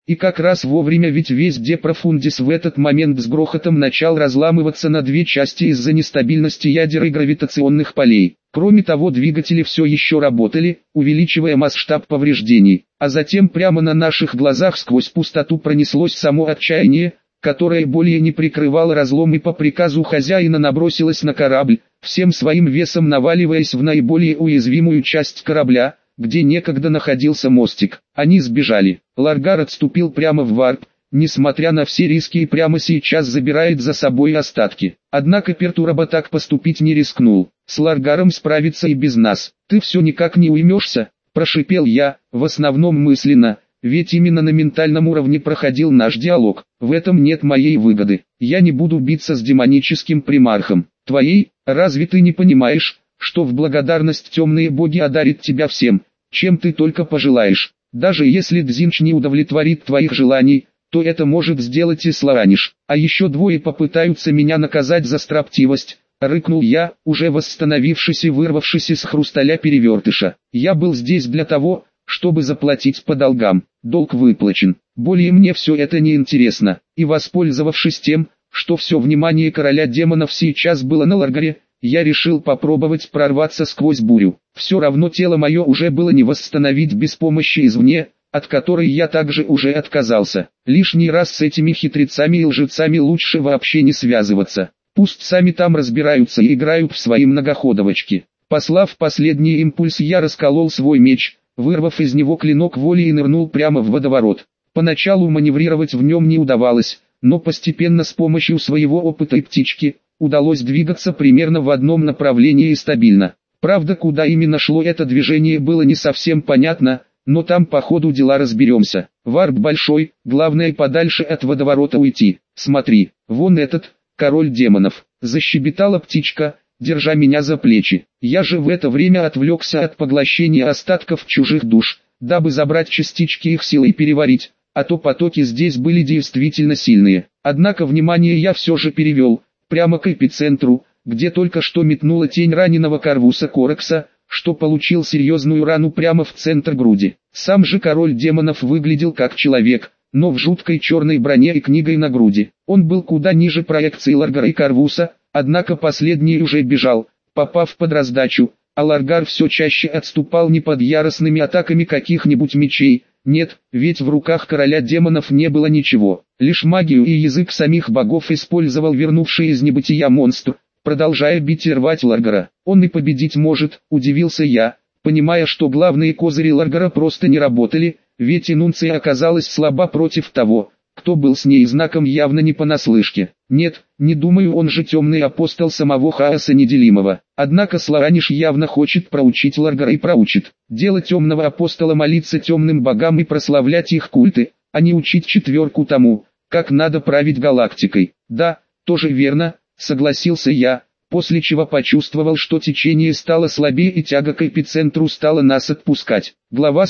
И как раз вовремя, ведь весь De Profundis в этот момент с грохотом начал разламываться на две части из-за нестабильности ядер и гравитационных полей. Кроме того, двигатели все еще работали, увеличивая масштаб повреждений. А затем прямо на наших глазах сквозь пустоту пронеслось само отчаяние, которое более не прикрывало разлом и по приказу хозяина набросилось на корабль, всем своим весом наваливаясь в наиболее уязвимую часть корабля, где некогда находился мостик. Они сбежали. Ларгар отступил прямо в варп, несмотря на все риски, и прямо сейчас забирает за собой остатки. Однако Пертураба так поступить не рискнул. С Ларгаром справиться и без нас. Ты все никак не уймешься, прошипел я, в основном мысленно, ведь именно на ментальном уровне проходил наш диалог. В этом нет моей выгоды. Я не буду биться с демоническим примархом. Твоей? Разве ты не понимаешь, что в благодарность темные боги одарят тебя всем, чем ты только пожелаешь? Даже если Дзинч не удовлетворит твоих желаний, то это может сделать и Слараниш. А еще двое попытаются меня наказать за строптивость, рыкнул я, уже восстановившись и вырвавшись из хрусталя перевертыша. Я был здесь для того, чтобы заплатить по долгам. Долг выплачен. Более мне все это не интересно. И воспользовавшись тем, что все внимание короля демонов сейчас было на Ларгаре, я решил попробовать прорваться сквозь бурю. Все равно тело мое уже было не восстановить без помощи извне, от которой я также уже отказался. Лишний раз с этими хитрецами и лжецами лучше вообще не связываться. Пусть сами там разбираются и играют в свои многоходовочки. Послав последний импульс, я расколол свой меч, вырвав из него клинок воли, и нырнул прямо в водоворот. Поначалу маневрировать в нем не удавалось, но постепенно с помощью своего опыта и птички удалось двигаться примерно в одном направлении и стабильно. Правда, куда именно шло это движение, было не совсем понятно, но там по ходу дела разберемся. Варп большой, главное подальше от водоворота уйти. Смотри, вон этот, король демонов, защебетала птичка, держа меня за плечи. Я же в это время отвлекся от поглощения остатков чужих душ, дабы забрать частички их силы и переварить, а то потоки здесь были действительно сильные. Однако внимание я все же перевел прямо к эпицентру, где только что метнула тень раненого Карвуса Корекса, что получил серьезную рану прямо в центр груди. Сам же король демонов выглядел как человек, но в жуткой черной броне и книгой на груди. Он был куда ниже проекции Ларгара и Карвуса, однако последний уже бежал, попав под раздачу, а Ларгар все чаще отступал не под яростными атаками каких-нибудь мечей. Нет, ведь в руках короля демонов не было ничего, лишь магию и язык самих богов использовал вернувший из небытия монстр, продолжая бить и рвать Ларгара. Он и победить может, удивился я, понимая, что главные козыри Ларгара просто не работали, ведь Инунция оказалась слаба против того, кто был с ней знаком явно не понаслышке. Нет, не думаю, он же темный апостол самого хаоса неделимого. Однако Слараниш явно хочет проучить Ларгара и проучит. Дело темного апостола молиться темным богам и прославлять их культы, а не учить четверку тому, как надо править галактикой. Да, тоже верно, согласился я, после чего почувствовал, что течение стало слабее и тяга к эпицентру стала нас отпускать. Глава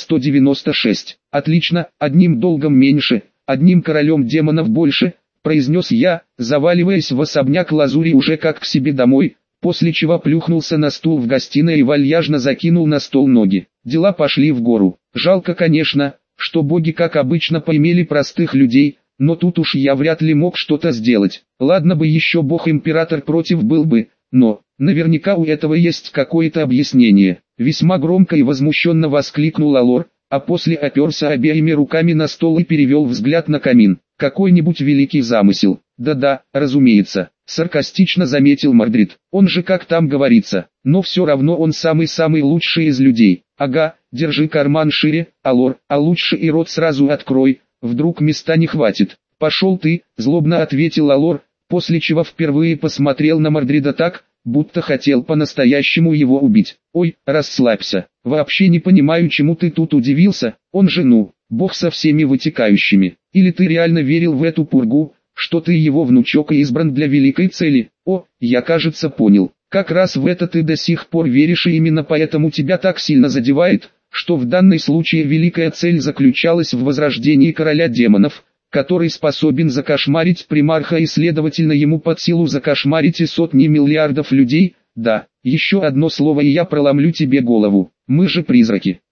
196. Отлично, одним долгом меньше, одним королем демонов больше, произнес я, заваливаясь в особняк Лазури уже как к себе домой, после чего плюхнулся на стул в гостиной и вальяжно закинул на стол ноги. Дела пошли в гору. Жалко, конечно, что боги как обычно поимели простых людей, но тут уж я вряд ли мог что-то сделать. Ладно бы еще бог-император против был бы, но наверняка у этого есть какое-то объяснение. Весьма громко и возмущенно воскликнул Алор, а после оперся обеими руками на стол и перевел взгляд на камин. Какой-нибудь великий замысел. Да-да, разумеется, саркастично заметил Мордрид. Он же, как там говорится, но все равно он самый-самый лучший из людей. Ага, держи карман шире, Алор, а лучше и рот сразу открой, вдруг места не хватит. Пошел ты, злобно ответил Алор, после чего впервые посмотрел на Мордрида так, будто хотел по-настоящему его убить. Ой, расслабься, вообще не понимаю, чему ты тут удивился, он же бог со всеми вытекающими. Или ты реально верил в эту пургу, что ты его внучок и избран для великой цели? О, я кажется понял, как раз в это ты до сих пор веришь, и именно поэтому тебя так сильно задевает, что в данном случае великая цель заключалась в возрождении короля демонов, который способен закошмарить примарха и следовательно ему под силу закошмарить и сотни миллиардов людей. Да, еще одно слово и я проломлю тебе голову. Мы же призраки.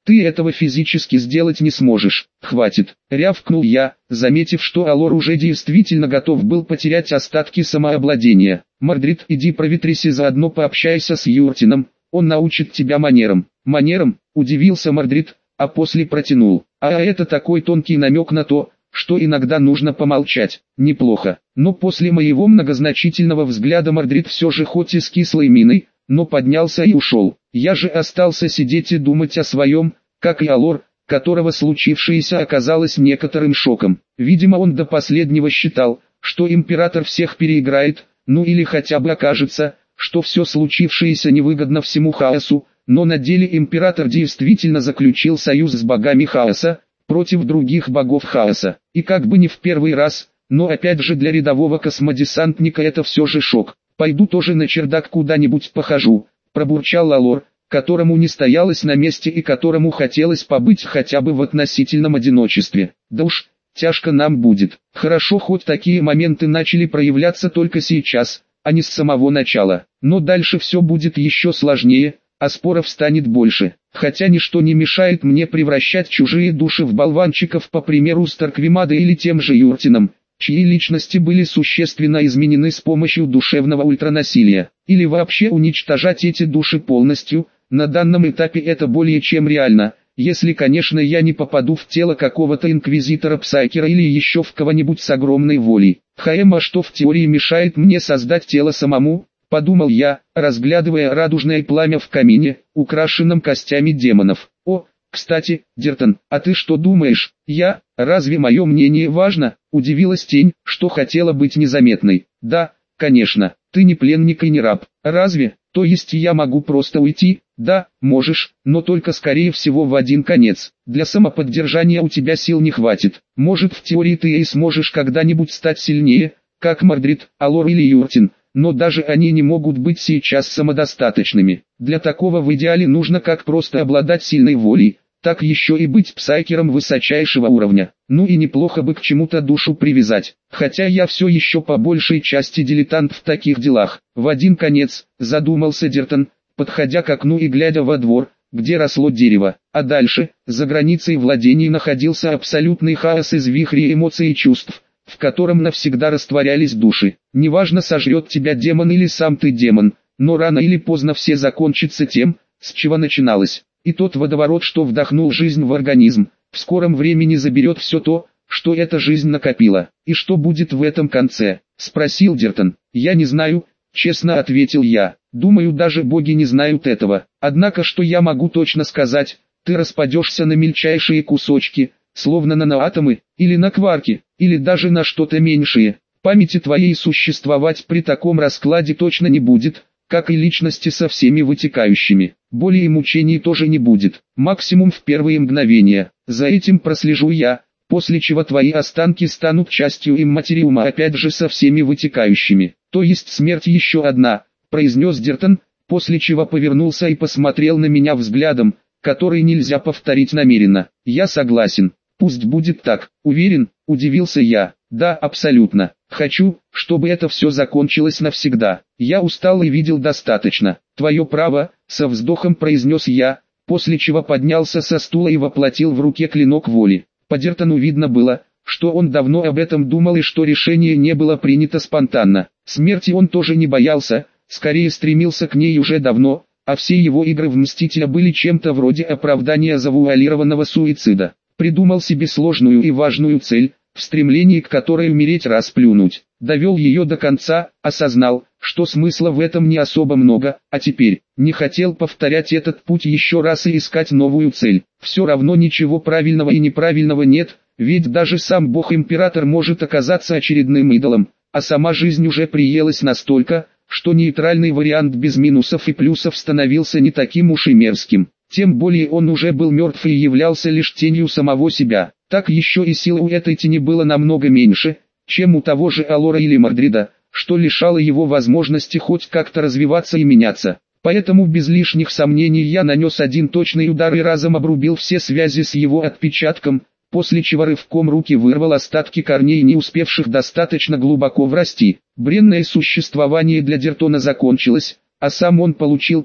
Ты этого физически сделать не сможешь. Хватит, рявкнул я, заметив, что Алор уже действительно готов был потерять остатки самообладания. Мордрид, иди проветрись и заодно пообщайся с Юртином, он научит тебя манерам. Манерам, удивился Мордрид, а после протянул. А это такой тонкий намек на то, что иногда нужно помолчать. Неплохо. Но после моего многозначительного взгляда Мордрид все же хоть и с кислой миной, но поднялся и ушел. Я же остался сидеть и думать о своем, как и Алор, которого случившееся оказалось некоторым шоком. Видимо, он до последнего считал, что император всех переиграет, ну или хотя бы окажется, что все случившееся невыгодно всему хаосу, но на деле император действительно заключил союз с богами хаоса, против других богов хаоса. И как бы не в первый раз, но опять же для рядового космодесантника это все же шок. «Пойду тоже на чердак куда-нибудь похожу», пробурчал Алор, которому не стоялось на месте и которому хотелось побыть хотя бы в относительном одиночестве. «Да уж, тяжко нам будет. Хорошо, хоть такие моменты начали проявляться только сейчас, а не с самого начала. Но дальше все будет еще сложнее, а споров станет больше. Хотя ничто не мешает мне превращать чужие души в болванчиков, по примеру Старквемада или тем же Юртином, чьи личности были существенно изменены с помощью душевного ультранасилия. Или вообще уничтожать эти души полностью. На данном этапе это более чем реально, если, конечно, я не попаду в тело какого-то инквизитора-псайкера или еще в кого-нибудь с огромной волей. А что в теории мешает мне создать тело самому? Подумал я, разглядывая радужное пламя в камине, украшенном костями демонов. О, кстати, Дертон, а ты что думаешь? Разве мое мнение важно? Удивилась тень, что хотела быть незаметной. Да, конечно, ты не пленник и не раб. Разве? То есть я могу просто уйти? Да, можешь, но только скорее всего в один конец. Для самоподдержания у тебя сил не хватит. Может, в теории ты и сможешь когда-нибудь стать сильнее, как Мордрид, Алор или Юртин. Но даже они не могут быть сейчас самодостаточными. Для такого в идеале нужно как просто обладать сильной волей, так еще и быть псайкером высочайшего уровня. Ну и неплохо бы к чему-то душу привязать. Хотя я все еще по большей части дилетант в таких делах. В один конец, задумался Дертон, подходя к окну и глядя во двор, где росло дерево. А дальше, за границей владений находился абсолютный хаос из вихрей эмоций и чувств, в котором навсегда растворялись души. Неважно, сожрет тебя демон или сам ты демон, но рано или поздно все закончится тем, с чего начиналось. И тот водоворот, что вдохнул жизнь в организм, в скором времени заберет все то, что эта жизнь накопила. И что будет в этом конце? Спросил Дертон. Я не знаю, честно ответил я. Думаю, даже боги не знают этого. Однако что я могу точно сказать? Ты распадешься на мельчайшие кусочки, словно на атомы, или на кварки, или даже на что-то меньшее. Памяти твоей существовать при таком раскладе точно не будет, как и личности со всеми вытекающими. Боли и мучений тоже не будет, максимум в первые мгновения. За этим прослежу я, после чего твои останки станут частью имматериума, опять же со всеми вытекающими. То есть смерть еще одна, произнес Дертон, после чего повернулся и посмотрел на меня взглядом, который нельзя повторить намеренно. Я согласен. Пусть будет так. Уверен? Удивился я. Да, абсолютно. Хочу, чтобы это все закончилось навсегда. Я устал и видел достаточно. Твое право, со вздохом произнес я, после чего поднялся со стула и воплотил в руке клинок воли. По Дертону видно было, что он давно об этом думал и что решение не было принято спонтанно. Смерти он тоже не боялся, скорее стремился к ней уже давно, а все его игры в Мстителя были чем-то вроде оправдания завуалированного суицида. Придумал себе сложную и важную цель, в стремлении к которой умереть расплюнуть. Довел ее до конца, осознал, что смысла в этом не особо много, а теперь не хотел повторять этот путь еще раз и искать новую цель. Все равно ничего правильного и неправильного нет, ведь даже сам Бог-Император может оказаться очередным идолом, а сама жизнь уже приелась настолько, что нейтральный вариант без минусов и плюсов становился не таким уж и мерзким. Тем более он уже был мертв и являлся лишь тенью самого себя. Так еще и силы у этой тени было намного меньше, чем у того же Алора или Мордрида, что лишало его возможности хоть как-то развиваться и меняться. Поэтому без лишних сомнений я нанес один точный удар и разом обрубил все связи с его отпечатком, после чего рывком руки вырвал остатки корней, не успевших достаточно глубоко врасти. Бренное существование для Дертона закончилось, а сам он получил то,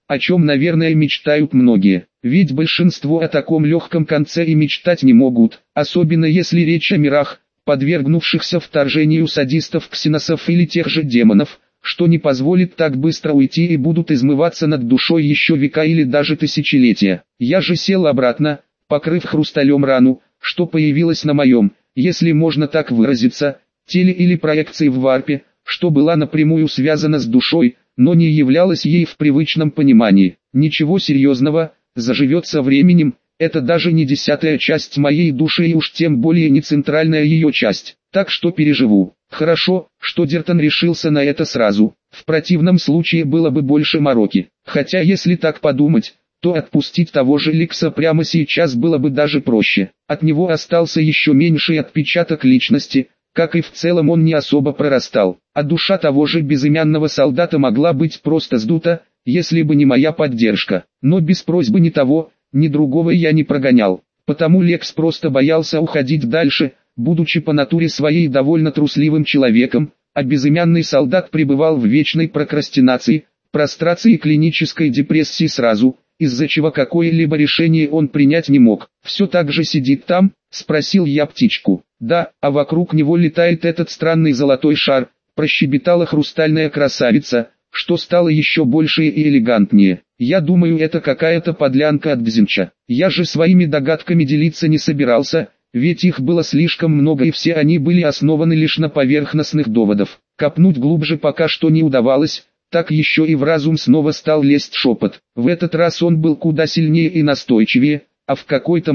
о чем, наверное, мечтают многие. Ведь большинство о таком легком конце и мечтать не могут, особенно если речь о мирах, подвергнувшихся вторжению садистов, ксеносов или тех же демонов, что не позволит так быстро уйти и будут измываться над душой еще века или даже тысячелетия. Я же сел обратно, покрыв хрусталем рану, что появилась на моем, если можно так выразиться, теле или проекции в варпе, что была напрямую связана с душой, но не являлась ей в привычном понимании. Ничего серьезного, заживет со временем, это даже не 10-я часть моей души и уж тем более не центральная ее часть, так что переживу. Хорошо, что Дертон решился на это сразу, в противном случае было бы больше мороки. Хотя если так подумать, то отпустить того же Ликса прямо сейчас было бы даже проще. От него остался еще меньший отпечаток личности, как и в целом он не особо прорастал. А душа того же безымянного солдата могла быть просто сдута, если бы не моя поддержка. Но без просьбы ни того, ни другого я не прогонял. Потому Лекс просто боялся уходить дальше, будучи по натуре своей довольно трусливым человеком, а безымянный солдат пребывал в вечной прокрастинации, прострации и клинической депрессии сразу, из-за чего какое-либо решение он принять не мог. «Все так же сидит там?» – спросил я птичку. «Да, а вокруг него летает этот странный золотой шар», – прощебетала хрустальная красавица, что стало еще больше и элегантнее. «Я думаю, это какая-то подлянка от Дзинча. Я же своими догадками делиться не собирался, ведь их было слишком много и все они были основаны лишь на поверхностных доводах. Копнуть глубже пока что не удавалось». Так еще и в разум снова стал лезть шепот. В этот раз он был куда сильнее и настойчивее, а в какой-то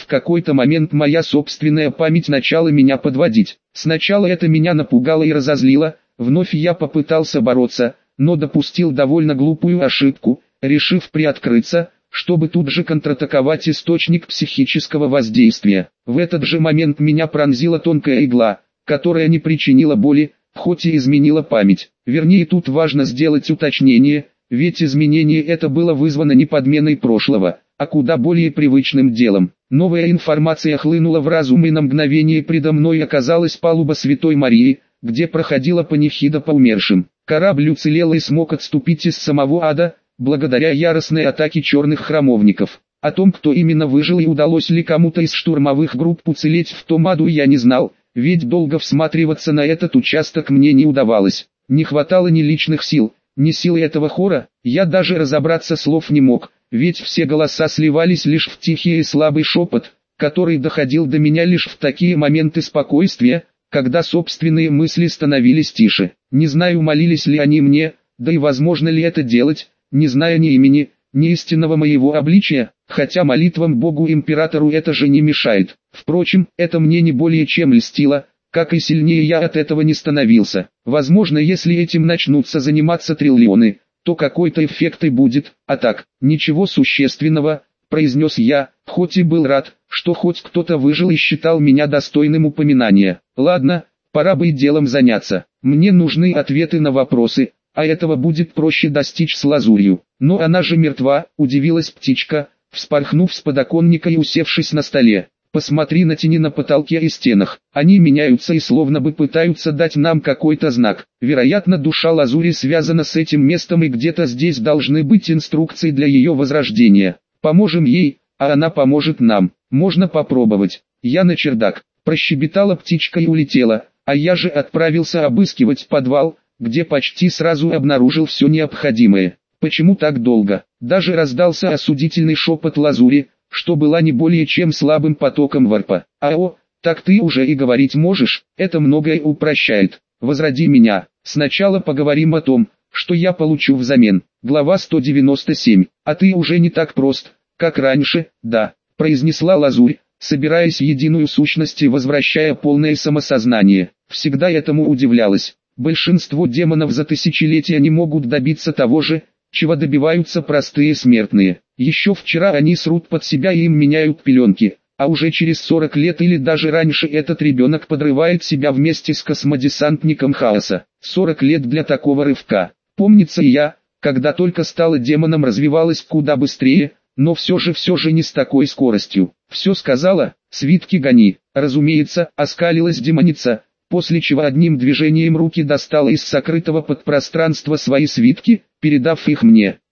момент моя собственная память начала меня подводить. Сначала это меня напугало и разозлило, вновь я попытался бороться, но допустил довольно глупую ошибку, решив приоткрыться, чтобы тут же контратаковать источник психического воздействия. В этот же момент меня пронзила тонкая игла, которая не причинила боли, хоть и изменила память. Вернее, тут важно сделать уточнение, ведь изменение это было вызвано не подменой прошлого, а куда более привычным делом. Новая информация хлынула в разум, и на мгновение предо мной оказалась палуба Святой Марии, где проходила панихида по умершим. Корабль уцелел и смог отступить из самого ада, благодаря яростной атаке черных храмовников. О том, кто именно выжил и удалось ли кому-то из штурмовых групп уцелеть в том аду, я не знал, ведь долго всматриваться на этот участок мне не удавалось. Не хватало ни личных сил, ни силы этого хора, я даже разобраться слов не мог, ведь все голоса сливались лишь в тихий и слабый шепот, который доходил до меня лишь в такие моменты спокойствия, когда собственные мысли становились тише. Не знаю, молились ли они мне, да и возможно ли это делать, не зная ни имени, ни истинного моего обличия, хотя молитвам Богу-императору это же не мешает. Впрочем, это мне не более чем льстило, как и сильнее я от этого не становился. Возможно, если этим начнутся заниматься триллионы, то какой-то эффект и будет, а так, ничего существенного, произнес я, хоть и был рад, что хоть кто-то выжил и считал меня достойным упоминания. Ладно, пора бы и делом заняться. Мне нужны ответы на вопросы, а этого будет проще достичь с лазурью. Но она же мертва, удивилась птичка, вспорхнув с подоконника и усевшись на столе. Посмотри на тени на потолке и стенах, они меняются и словно бы пытаются дать нам какой-то знак. Вероятно, душа лазури связана с этим местом и где-то здесь должны быть инструкции для ее возрождения. Поможем ей, а она поможет нам. Можно попробовать. Я на чердак. Прощебетала птичка и улетела, а я же отправился обыскивать подвал, где почти сразу обнаружил все необходимое. Почему так долго? Даже раздался осудительный шепот лазури, что была не более чем слабым потоком варпа. «Ао, так ты уже и говорить можешь, это многое упрощает. Возроди меня, сначала поговорим о том, что я получу взамен». Глава 197. «А ты уже не так прост, как раньше, да», произнесла лазурь, собираясь в единую сущность и возвращая полное самосознание. Всегда этому удивлялась. Большинство демонов за тысячелетия не могут добиться того же, чего добиваются простые смертные. Еще вчера они срут под себя и им меняют пеленки, а уже через 40 лет или даже раньше этот ребенок подрывает себя вместе с космодесантником хаоса. 40 лет для такого рывка. Помнится, и я, когда только стала демоном, развивалась куда быстрее, но все же не с такой скоростью. Все сказала, свитки гони. Разумеется, оскалилась демоница, после чего одним движением руки достала из сокрытого подпространства свои свитки, передав их мне.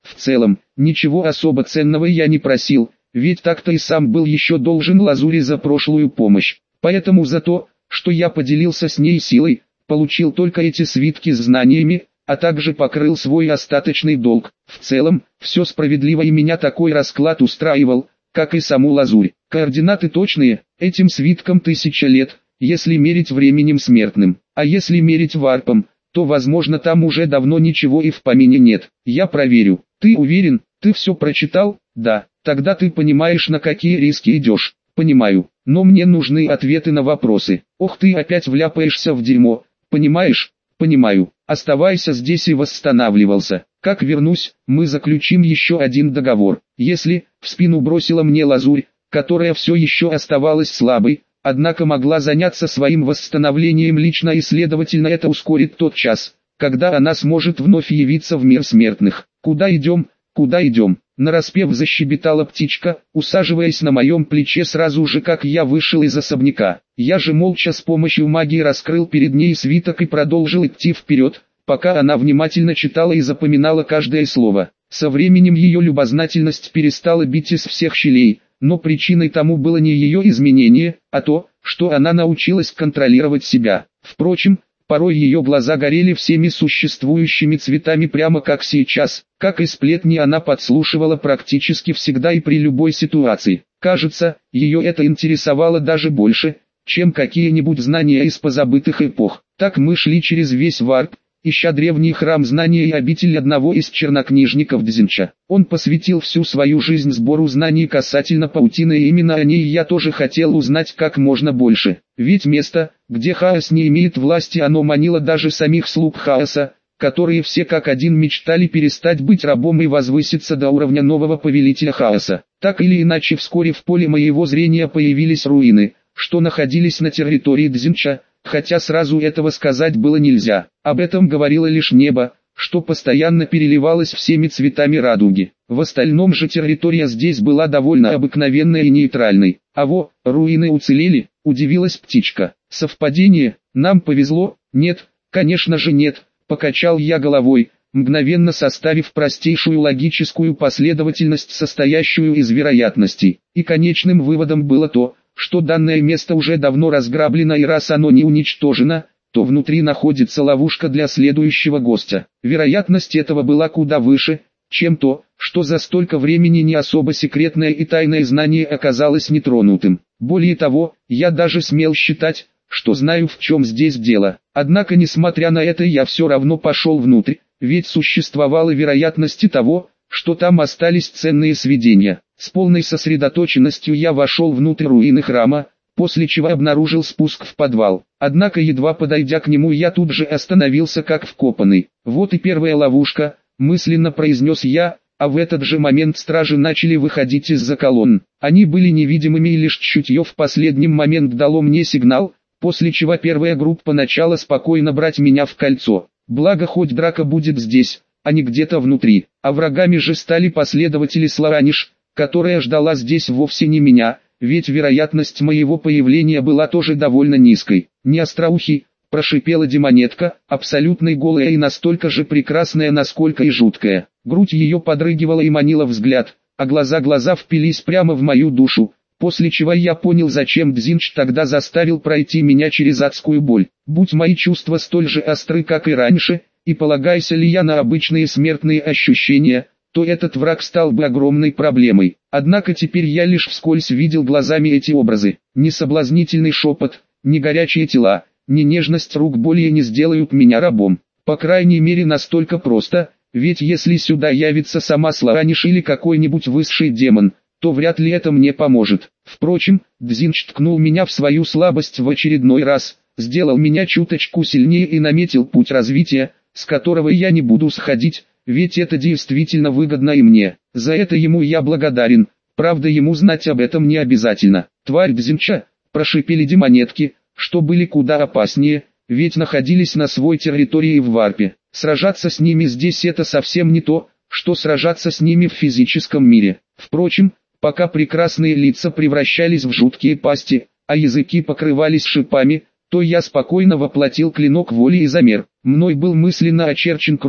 В целом, ничего особо ценного я не просил, ведь так-то и сам был еще должен Лазури за прошлую помощь. Поэтому за то, что я поделился с ней силой, получил только эти свитки с знаниями, а также покрыл свой остаточный долг. В целом, все справедливо и меня такой расклад устраивал, как и саму Лазурь. Координаты точные, этим свиткам 1000 лет, если мерить временем смертным. А если мерить варпом, то возможно там уже давно ничего и в помине нет. Я проверю. Ты уверен, ты все прочитал? Да. Тогда ты понимаешь, на какие риски идешь. Понимаю, но мне нужны ответы на вопросы. Ох, ты опять вляпаешься в дерьмо. Понимаешь? Понимаю. Оставайся здесь и восстанавливался. Как вернусь, мы заключим еще один договор. Если, в спину бросила мне Лазурь, которая все еще оставалась слабой, однако могла заняться своим восстановлением лично и следовательно это ускорит тот час, когда она сможет вновь явиться в мир смертных. Куда идем? Куда идем? Нараспев защебетала птичка, усаживаясь на моем плече сразу же как я вышел из особняка. Я же молча с помощью магии раскрыл перед ней свиток и продолжил идти вперед, пока она внимательно читала и запоминала каждое слово. Со временем ее любознательность перестала бить из всех щелей, но причиной тому было не ее изменение, а то, что она научилась контролировать себя. Впрочем, порой ее глаза горели всеми существующими цветами прямо как сейчас, как и сплетни она подслушивала практически всегда и при любой ситуации. Кажется, ее это интересовало даже больше, чем какие-нибудь знания из позабытых эпох. Так мы шли через весь варп, ища древний храм знания и обитель одного из чернокнижников Дзинча. Он посвятил всю свою жизнь сбору знаний касательно паутины, и именно о ней я тоже хотел узнать как можно больше. Ведь место, где хаос не имеет власти, оно манило даже самих слуг хаоса, которые все как один мечтали перестать быть рабом и возвыситься до уровня нового повелителя хаоса. Так или иначе вскоре в поле моего зрения появились руины, что находились на территории Дзинча, хотя сразу этого сказать было нельзя. Об этом говорило лишь небо, что постоянно переливалось всеми цветами радуги. В остальном же территория здесь была довольно обыкновенной и нейтральной. А во, руины уцелели, удивилась птичка. Совпадение? Нам повезло? Нет, конечно же нет, покачал я головой, мгновенно составив простейшую логическую последовательность, состоящую из вероятностей. И конечным выводом было то, что данное место уже давно разграблено, и раз оно не уничтожено, то внутри находится ловушка для следующего гостя. Вероятность этого была куда выше, чем то, что за столько времени не особо секретное и тайное знание оказалось нетронутым. Более того, я даже смел считать, что знаю, в чем здесь дело. Однако несмотря на это я все равно пошел внутрь, ведь существовала вероятность того, что там остались ценные сведения. С полной сосредоточенностью я вошел внутрь руины храма, после чего обнаружил спуск в подвал. Однако едва подойдя к нему, я тут же остановился как вкопанный. Вот и первая ловушка, мысленно произнес я, а в этот же момент стражи начали выходить из-за колонн. Они были невидимыми, и лишь чутье в последний момент дало мне сигнал, после чего первая группа начала спокойно брать меня в кольцо. Благо хоть драка будет здесь, а не где-то внутри. А врагами же стали последователи Слараниш, которая ждала здесь вовсе не меня, ведь вероятность моего появления была тоже довольно низкой. «Не остроухий», – прошипела демонетка, абсолютно голая и настолько же прекрасная, насколько и жуткая. Грудь ее подрыгивала и манила взгляд, а глаза впились прямо в мою душу, после чего я понял, зачем Дзинч тогда заставил пройти меня через адскую боль. Будь мои чувства столь же остры, как и раньше, и полагайся ли я на обычные смертные ощущения, то этот враг стал бы огромной проблемой. Однако теперь я лишь вскользь видел глазами эти образы. Ни соблазнительный шепот, ни горячие тела, ни нежность рук более не сделают меня рабом. По крайней мере настолько просто, ведь если сюда явится сама Слараниш или какой-нибудь высший демон, то вряд ли это мне поможет. Впрочем, Дзинч ткнул меня в свою слабость в очередной раз, сделал меня чуточку сильнее и наметил путь развития, с которого я не буду сходить, ведь это действительно выгодно и мне. За это ему я благодарен, правда ему знать об этом не обязательно. Тварь Дзинча, прошипели демонетки, что были куда опаснее, ведь находились на своей территории в варпе. Сражаться с ними здесь это совсем не то, что сражаться с ними в физическом мире. Впрочем, пока прекрасные лица превращались в жуткие пасти, а языки покрывались шипами, то я спокойно воплотил клинок воли и замер. Мной был мысленно очерчен круг,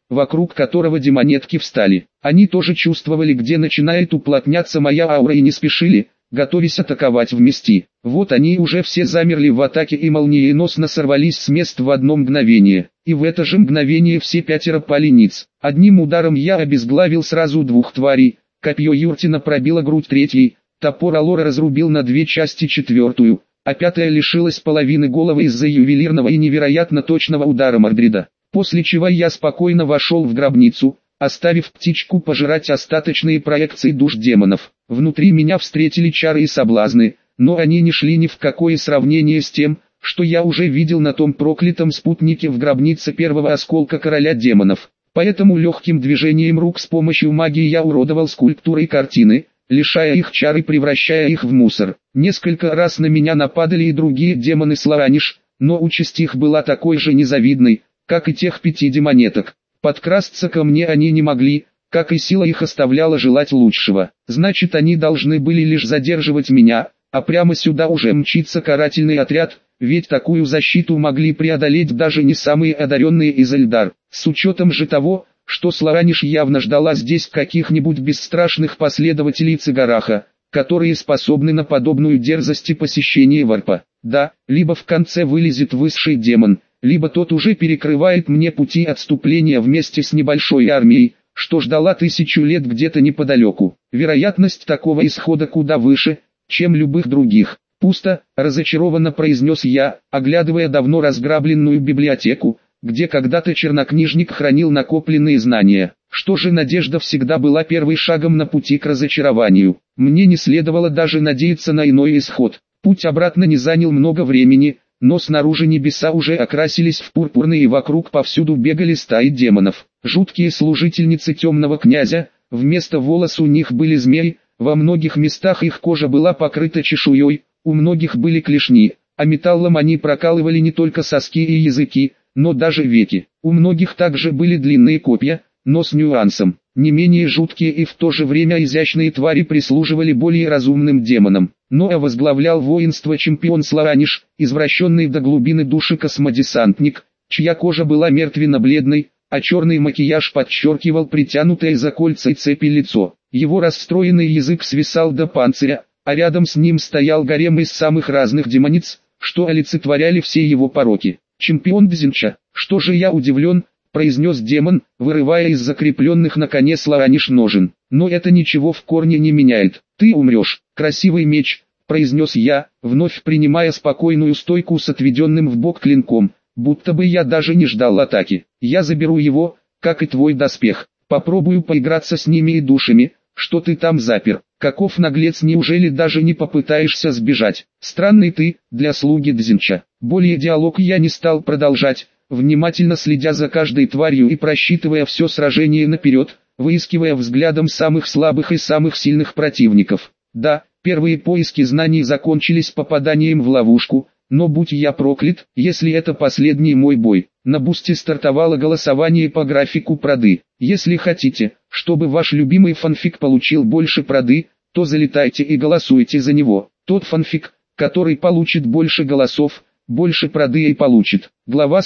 вокруг которого демонетки встали. Они тоже чувствовали, где начинает уплотняться моя аура, и не спешили, готовясь атаковать вместе. Вот они уже все замерли в атаке и молниеносно сорвались с мест в одно мгновение. И в это же мгновение все пятеро пали ниц. Одним ударом я обезглавил сразу двух тварей, копье Юртина пробило грудь третьей, топор Алора разрубил на две части четвертую, а пятая лишилась половины головы из-за ювелирного и невероятно точного удара Мордрида. После чего я спокойно вошел в гробницу, оставив птичку пожирать остаточные проекции душ демонов. Внутри меня встретили чары и соблазны, но они не шли ни в какое сравнение с тем, что я уже видел на том проклятом спутнике в гробнице первого осколка короля демонов. Поэтому легким движением рук с помощью магии я уродовал скульптуры и картины, лишая их чар и превращая их в мусор. Несколько раз на меня нападали и другие демоны Слараниш, но участь их была такой же незавидной, как и тех 5 демонеток. Подкрасться ко мне они не могли, как и сила их оставляла желать лучшего. Значит, они должны были лишь задерживать меня, а прямо сюда уже мчится карательный отряд, ведь такую защиту могли преодолеть даже не самые одаренные из Эльдар. С учетом же того, что Слараниш явно ждала здесь каких-нибудь бесстрашных последователей Цигараха, которые способны на подобную дерзость и посещение варпа. Да, либо в конце вылезет высший демон, либо тот уже перекрывает мне пути отступления вместе с небольшой армией, что ждала 1000 лет где-то неподалеку. Вероятность такого исхода куда выше, чем любых других. Пусто, разочарованно произнес я, оглядывая давно разграбленную библиотеку, где когда-то чернокнижник хранил накопленные знания. Что же, надежда всегда была первым шагом на пути к разочарованию. Мне не следовало даже надеяться на иной исход. Путь обратно не занял много времени, но снаружи небеса уже окрасились в пурпурные, и вокруг повсюду бегали стаи демонов. Жуткие служительницы темного князя, вместо волос у них были змеи, во многих местах их кожа была покрыта чешуей, у многих были клешни, а металлом они прокалывали не только соски и языки, но даже веки. У многих также были длинные копья, но с нюансом. Не менее жуткие и в то же время изящные твари прислуживали более разумным демонам. Но возглавлял воинство чемпион Слараниш, извращенный до глубины души космодесантник, чья кожа была мертвенно-бледной, а черный макияж подчеркивал притянутое за кольца и цепи лицо. Его расстроенный язык свисал до панциря, а рядом с ним стоял гарем из самых разных демониц, что олицетворяли все его пороки. «Чемпион Дзинча, что же я удивлен», — произнес демон, вырывая из закрепленных на коне Слараниш ножен. «Но это ничего в корне не меняет. Ты умрешь, красивый меч», — произнес я, вновь принимая спокойную стойку с отведенным в бок клинком, будто бы я даже не ждал атаки. «Я заберу его, как и твой доспех. Попробую поиграться с ними и душами, что ты там запер. Каков наглец, неужели даже не попытаешься сбежать? Странный ты, для слуги Дзинча». Более диалог я не стал продолжать, внимательно следя за каждой тварью и просчитывая все сражение наперед, выискивая взглядом самых слабых и самых сильных противников. Да, первые поиски знаний закончились попаданием в ловушку, но будь я проклят, если это последний мой бой. На бусте стартовало голосование по графику проды. Если хотите, чтобы ваш любимый фанфик получил больше проды, то залетайте и голосуйте за него. Тот фанфик, который получит больше голосов, больше проды и получит. Глава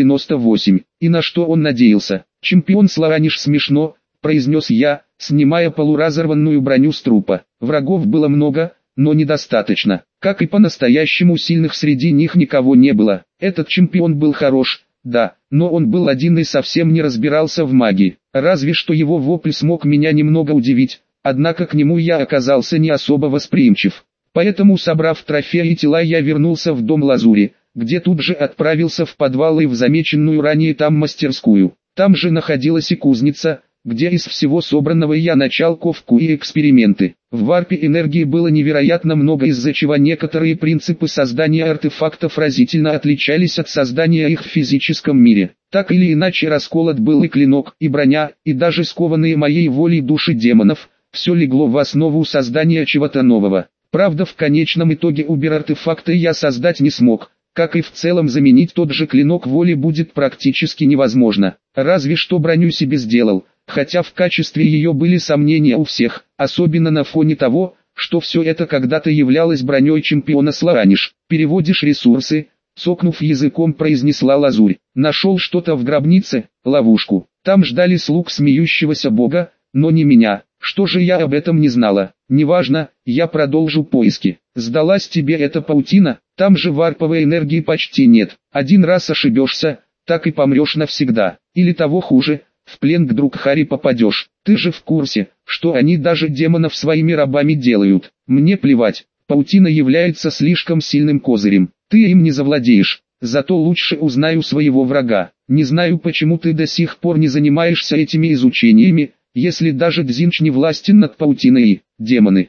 198. И на что он надеялся? «Чемпион Слараниш, смешно», — произнес я, снимая полуразорванную броню с трупа. Врагов было много, но недостаточно. Как и по-настоящему сильных среди них никого не было. Этот чемпион был хорош, да, но он был один и совсем не разбирался в магии. Разве что его вопль смог меня немного удивить, однако к нему я оказался не особо восприимчив. Поэтому, собрав трофеи и тела, я вернулся в дом Лазури, где тут же отправился в подвал и в замеченную ранее там мастерскую. Там же находилась и кузница, где из всего собранного я начал ковку и эксперименты. В варпе энергии было невероятно много, из-за чего некоторые принципы создания артефактов разительно отличались от создания их в физическом мире. Так или иначе, расколот был и клинок, и броня, и даже скованные моей волей души демонов, все легло в основу создания чего-то нового. Правда, в конечном итоге убер-артефакта я создать не смог, как и в целом заменить тот же клинок воли будет практически невозможно. Разве что броню себе сделал, хотя в качестве ее были сомнения у всех, особенно на фоне того, что все это когда-то являлось броней чемпиона Слараниш. «Переводишь ресурсы», — цокнув языком, произнесла Лазурь. «Нашел что-то в гробнице, ловушку». Там ждали слуг смеющегося бога, но не меня. Что же я об этом не знала? Неважно, я продолжу поиски. Сдалась тебе эта паутина? Там же варповой энергии почти нет. Один раз ошибешься, так и помрешь навсегда. Или того хуже, в плен к Друкхари попадешь. Ты же в курсе, что они даже демонов своими рабами делают. Мне плевать, паутина является слишком сильным козырем. Ты им не завладеешь, зато лучше узнаю своего врага. Не знаю, почему ты до сих пор не занимаешься этими изучениями, если даже Дзинч не властен над паутиной и демоны.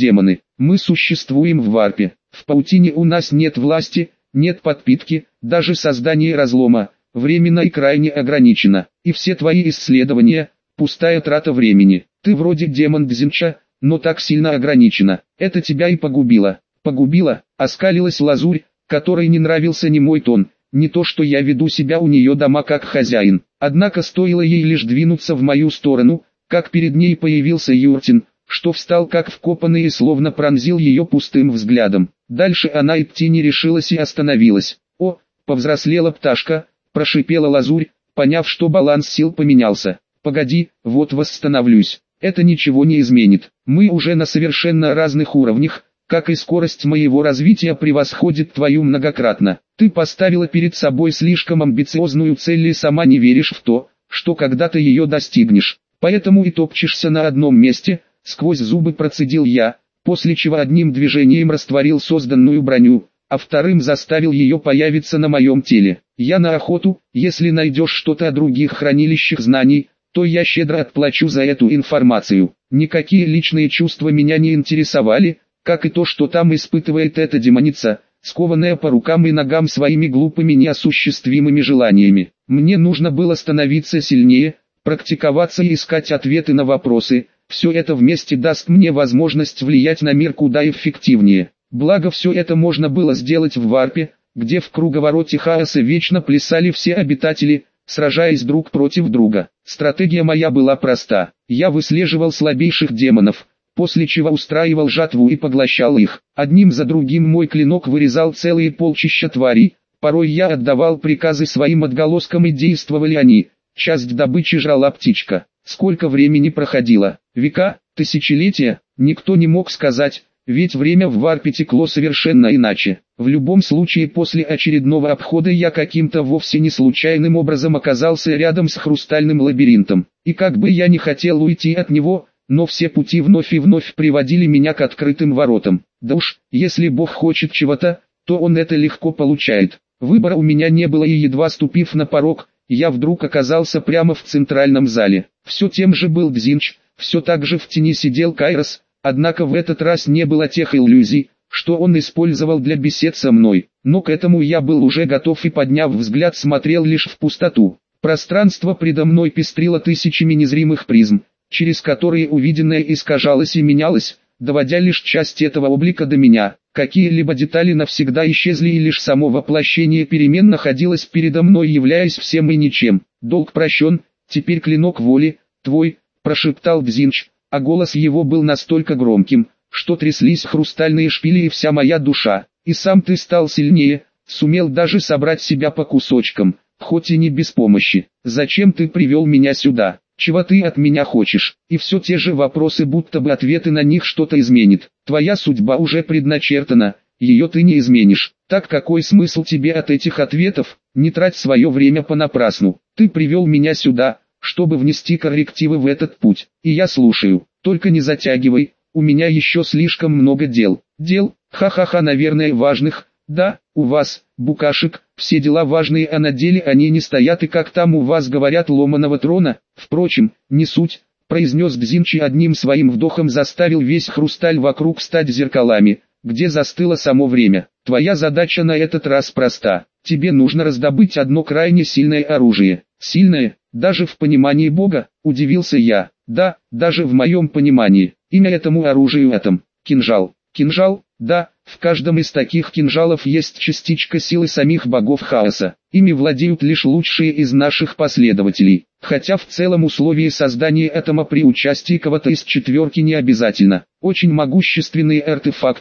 Мы существуем в варпе. В паутине у нас нет власти, нет подпитки, даже создание разлома временно и крайне ограничено. И все твои исследования – пустая трата времени. Ты вроде демон Дзинча, но так сильно ограничена. Это тебя и погубило. Погубила, оскалилась Лазурь, которой не нравился ни мой тон, не то что я веду себя у нее дома как хозяин. Однако стоило ей лишь двинуться в мою сторону, как перед ней появился Юртин, что встал как вкопанный и словно пронзил ее пустым взглядом. Дальше она идти не решилась и остановилась. «О, повзрослела пташка», – прошипела Лазурь, поняв, что баланс сил поменялся. «Погоди, вот восстановлюсь. Это ничего не изменит. Мы уже на совершенно разных уровнях, как и скорость моего развития превосходит твою многократно. Ты поставила перед собой слишком амбициозную цель и сама не веришь в то, что когда-то ее достигнешь. Поэтому и топчешься на одном месте», — сквозь зубы процедил я, после чего одним движением растворил созданную броню, а вторым заставил ее появиться на моем теле. «Я на охоту, если найдешь что-то о других хранилищах знаний, то я щедро отплачу за эту информацию». Никакие личные чувства меня не интересовали, как и то, что там испытывает эта демоница, скованная по рукам и ногам своими глупыми неосуществимыми желаниями. Мне нужно было становиться сильнее, практиковаться и искать ответы на вопросы. Все это вместе даст мне возможность влиять на мир куда эффективнее. Благо все это можно было сделать в варпе, где в круговороте хаоса вечно плясали все обитатели, сражаясь друг против друга. Стратегия моя была проста. Я выслеживал слабейших демонов, после чего устраивал жатву и поглощал их. Одним за другим мой клинок вырезал целые полчища тварей, порой я отдавал приказы своим отголоскам и действовали они. Часть добычи жрала птичка. Сколько времени проходило? Века? Тысячелетия? Никто не мог сказать, ведь время в варпе текло совершенно иначе. В любом случае после очередного обхода я каким-то вовсе не случайным образом оказался рядом с хрустальным лабиринтом. И как бы я не хотел уйти от него, но все пути вновь и вновь приводили меня к открытым воротам. Да уж, если Бог хочет чего-то, то он это легко получает. Выбора у меня не было, и едва ступив на порог, я вдруг оказался прямо в центральном зале. Все тем же был Дзинч, все так же в тени сидел Кайрос, однако в этот раз не было тех иллюзий, что он использовал для бесед со мной. Но к этому я был уже готов и, подняв взгляд, смотрел лишь в пустоту. Пространство предо мной пестрило тысячами незримых призм, через которые увиденное искажалось и менялось, доводя лишь часть этого облика до меня. Какие-либо детали навсегда исчезли, и лишь само воплощение перемен находилось передо мной, являясь всем и ничем. «Долг прощен, теперь клинок воли, твой», – прошептал Дзинч, а голос его был настолько громким, что тряслись хрустальные шпили и вся моя душа. «И сам ты стал сильнее, сумел даже собрать себя по кусочкам, хоть и не без помощи. Зачем ты привел меня сюда? Чего ты от меня хочешь?» И все те же вопросы, будто бы ответы на них что-то изменит. Твоя судьба уже предначертана, ее ты не изменишь. Так какой смысл тебе от этих ответов? Не трать свое время понапрасну. Ты привел меня сюда, чтобы внести коррективы в этот путь. И я слушаю. Только не затягивай, у меня еще слишком много дел. Дел? Ха-ха-ха, наверное, важных. Да, у вас, букашек, все дела важные, а на деле они не стоят, и как там у вас говорят, ломаного трона. Впрочем, не суть, произнес Дзинчи, одним своим вдохом заставил весь хрусталь вокруг стать зеркалами, где застыло само время. Твоя задача на этот раз проста. Тебе нужно раздобыть одно крайне сильное оружие. Сильное, даже в понимании Бога, удивился я. Да, даже в моем понимании. Имя этому оружию атом. Кинжал. Кинжал? Да, в каждом из таких кинжалов есть частичка силы самих богов хаоса. Ими владеют лишь лучшие из наших последователей. Хотя в целом условие создания атома при участии кого-то из четверки не обязательно. Очень могущественные артефакты,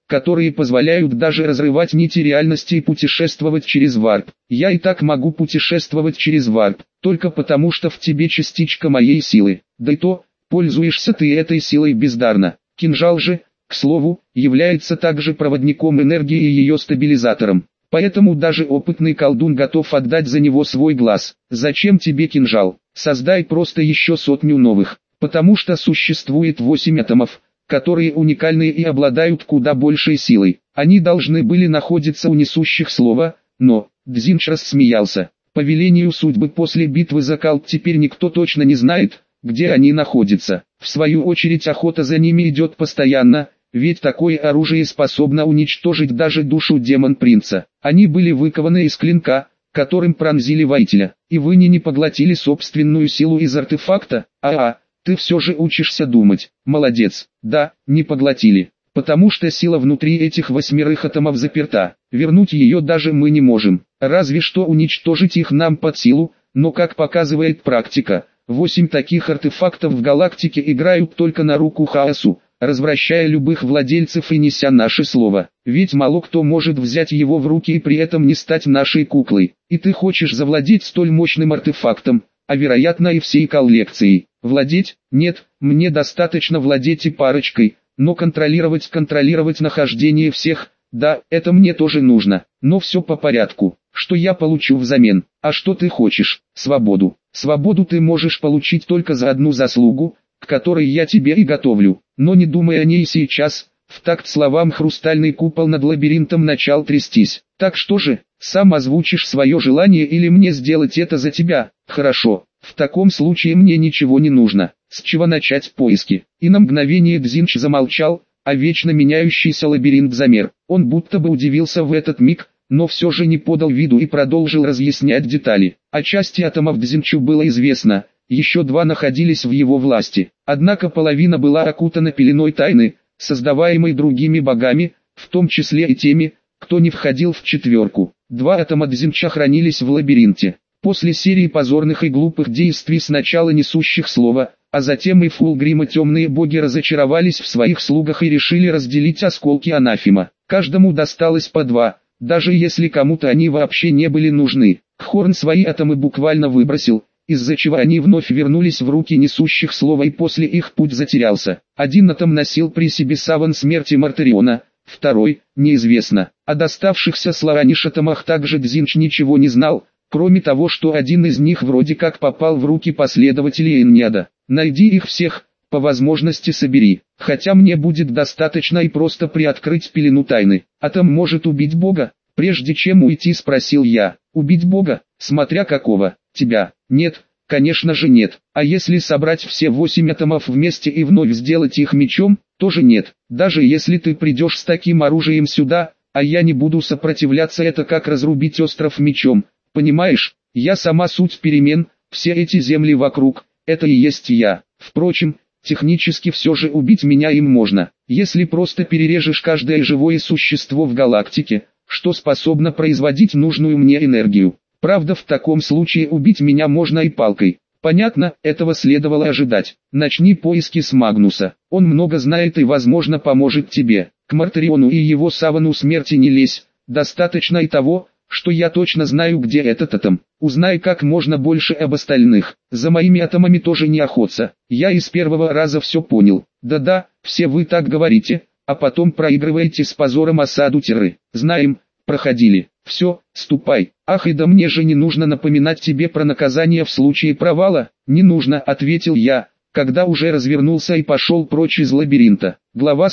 которые позволяют даже разрывать нити реальности и путешествовать через варп. Я и так могу путешествовать через варп, только потому что в тебе частичка моей силы. Да и то, пользуешься ты этой силой бездарно. Кинжал же, к слову, является также проводником энергии и ее стабилизатором. Поэтому даже опытный колдун готов отдать за него свой глаз. Зачем тебе кинжал? Создай просто еще 100 новых. Потому что существует 8 атомов, которые уникальны и обладают куда большей силой. Они должны были находиться у несущих слова, но Дзинч рассмеялся. По велению судьбы после битвы за Калт теперь никто точно не знает, где они находятся. В свою очередь охота за ними идет постоянно, ведь такое оружие способно уничтожить даже душу демон-принца. Они были выкованы из клинка, которым пронзили воителя. И вы не поглотили собственную силу из артефакта? Ты все же учишься думать. Молодец. Да, не поглотили. Потому что сила внутри этих 8 атомов заперта. Вернуть ее даже мы не можем. Разве что уничтожить их нам под силу, но как показывает практика, 8 таких артефактов в галактике играют только на руку хаосу, развращая любых владельцев и неся наше слово. Ведь мало кто может взять его в руки и при этом не стать нашей куклой. И ты хочешь завладеть столь мощным артефактом, а вероятно и всей коллекцией. Владеть? Нет, мне достаточно владеть и парочкой, но контролировать нахождение всех, да, это мне тоже нужно. Но все по порядку. Что я получу взамен? А что ты хочешь? Свободу. Свободу ты можешь получить только за одну заслугу, к которой я тебе и готовлю. Но не думай о ней сейчас. В такт словам хрустальный купол над лабиринтом начал трястись. Так что же, сам озвучишь свое желание или мне сделать это за тебя? Хорошо, в таком случае мне ничего не нужно. С чего начать поиски? И на мгновение Дзинч замолчал, а вечно меняющийся лабиринт замер. Он будто бы удивился в этот миг, но все же не подал виду и продолжил разъяснять детали. О части атомов Дзинчу было известно, еще 2 находились в его власти. Однако половина была окутана пеленой тайны, создаваемой другими богами, в том числе и теми, кто не входил в 4. 2 атома Дзинча хранились в лабиринте. После серии позорных и глупых действий сначала несущих слова, а затем и Фулгрима темные боги разочаровались в своих слугах и решили разделить осколки анафема. Каждому досталось по 2, даже если кому-то они вообще не были нужны. Хорн свои атомы буквально выбросил, из-за чего они вновь вернулись в руки несущих слова и после их путь затерялся. Один атом носил при себе саван смерти Мартариона, второй – неизвестно. О доставшихся Слараниш атомах также Дзинч ничего не знал, кроме того, что один из них вроде как попал в руки последователей Энниада. Найди их всех, по возможности собери, хотя мне будет достаточно и просто приоткрыть пелену тайны. Атом может убить Бога? Прежде чем уйти, спросил я. Убить Бога? Смотря какого? Тебя? Нет, конечно же нет. А если собрать все 8 атомов вместе и вновь сделать их мечом, тоже нет. Даже если ты придешь с таким оружием сюда, а я не буду сопротивляться, это как разрубить остров мечом. Понимаешь, я сама суть перемен, все эти земли вокруг, это и есть я. Впрочем, технически все же убить меня им можно, если просто перережешь каждое живое существо в галактике, что способно производить нужную мне энергию. Правда, в таком случае убить меня можно и палкой. Понятно, этого следовало ожидать. Начни поиски с Магнуса, он много знает и возможно поможет тебе. К Мартариону и его савану смерти не лезь, достаточно и того, что я точно знаю, где этот атом. Узнай как можно больше об остальных. За моими атомами тоже не охоться. Я из первого раза все понял. Да-да, все вы так говорите, а потом проигрываете с позором осаду Терры. Знаем, проходили. Все, ступай. Ах, и да мне же не нужно напоминать тебе про наказание в случае провала. Не нужно, ответил я, когда уже развернулся и пошел прочь из лабиринта. Глава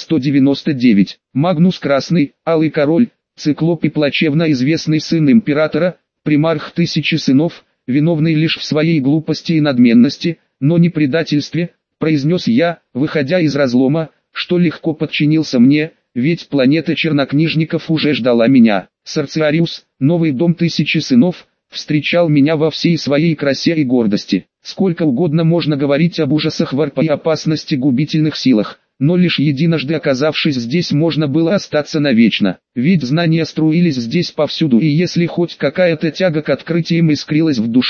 199. Магнус Красный, Алый Король, Циклоп и плачевно известный сын императора, примарх 1000 сынов, виновный лишь в своей глупости и надменности, но не предательстве, произнес я, выходя из разлома, что легко подчинился мне, ведь планета чернокнижников уже ждала меня. Сарциариус, новый дом 1000 сынов, встречал меня во всей своей красе и гордости. Сколько угодно можно говорить об ужасах варпа и опасности губительных силах, но лишь единожды оказавшись здесь можно было остаться навечно, ведь знания струились здесь повсюду, и если хоть какая-то тяга к открытиям искрилась в душе,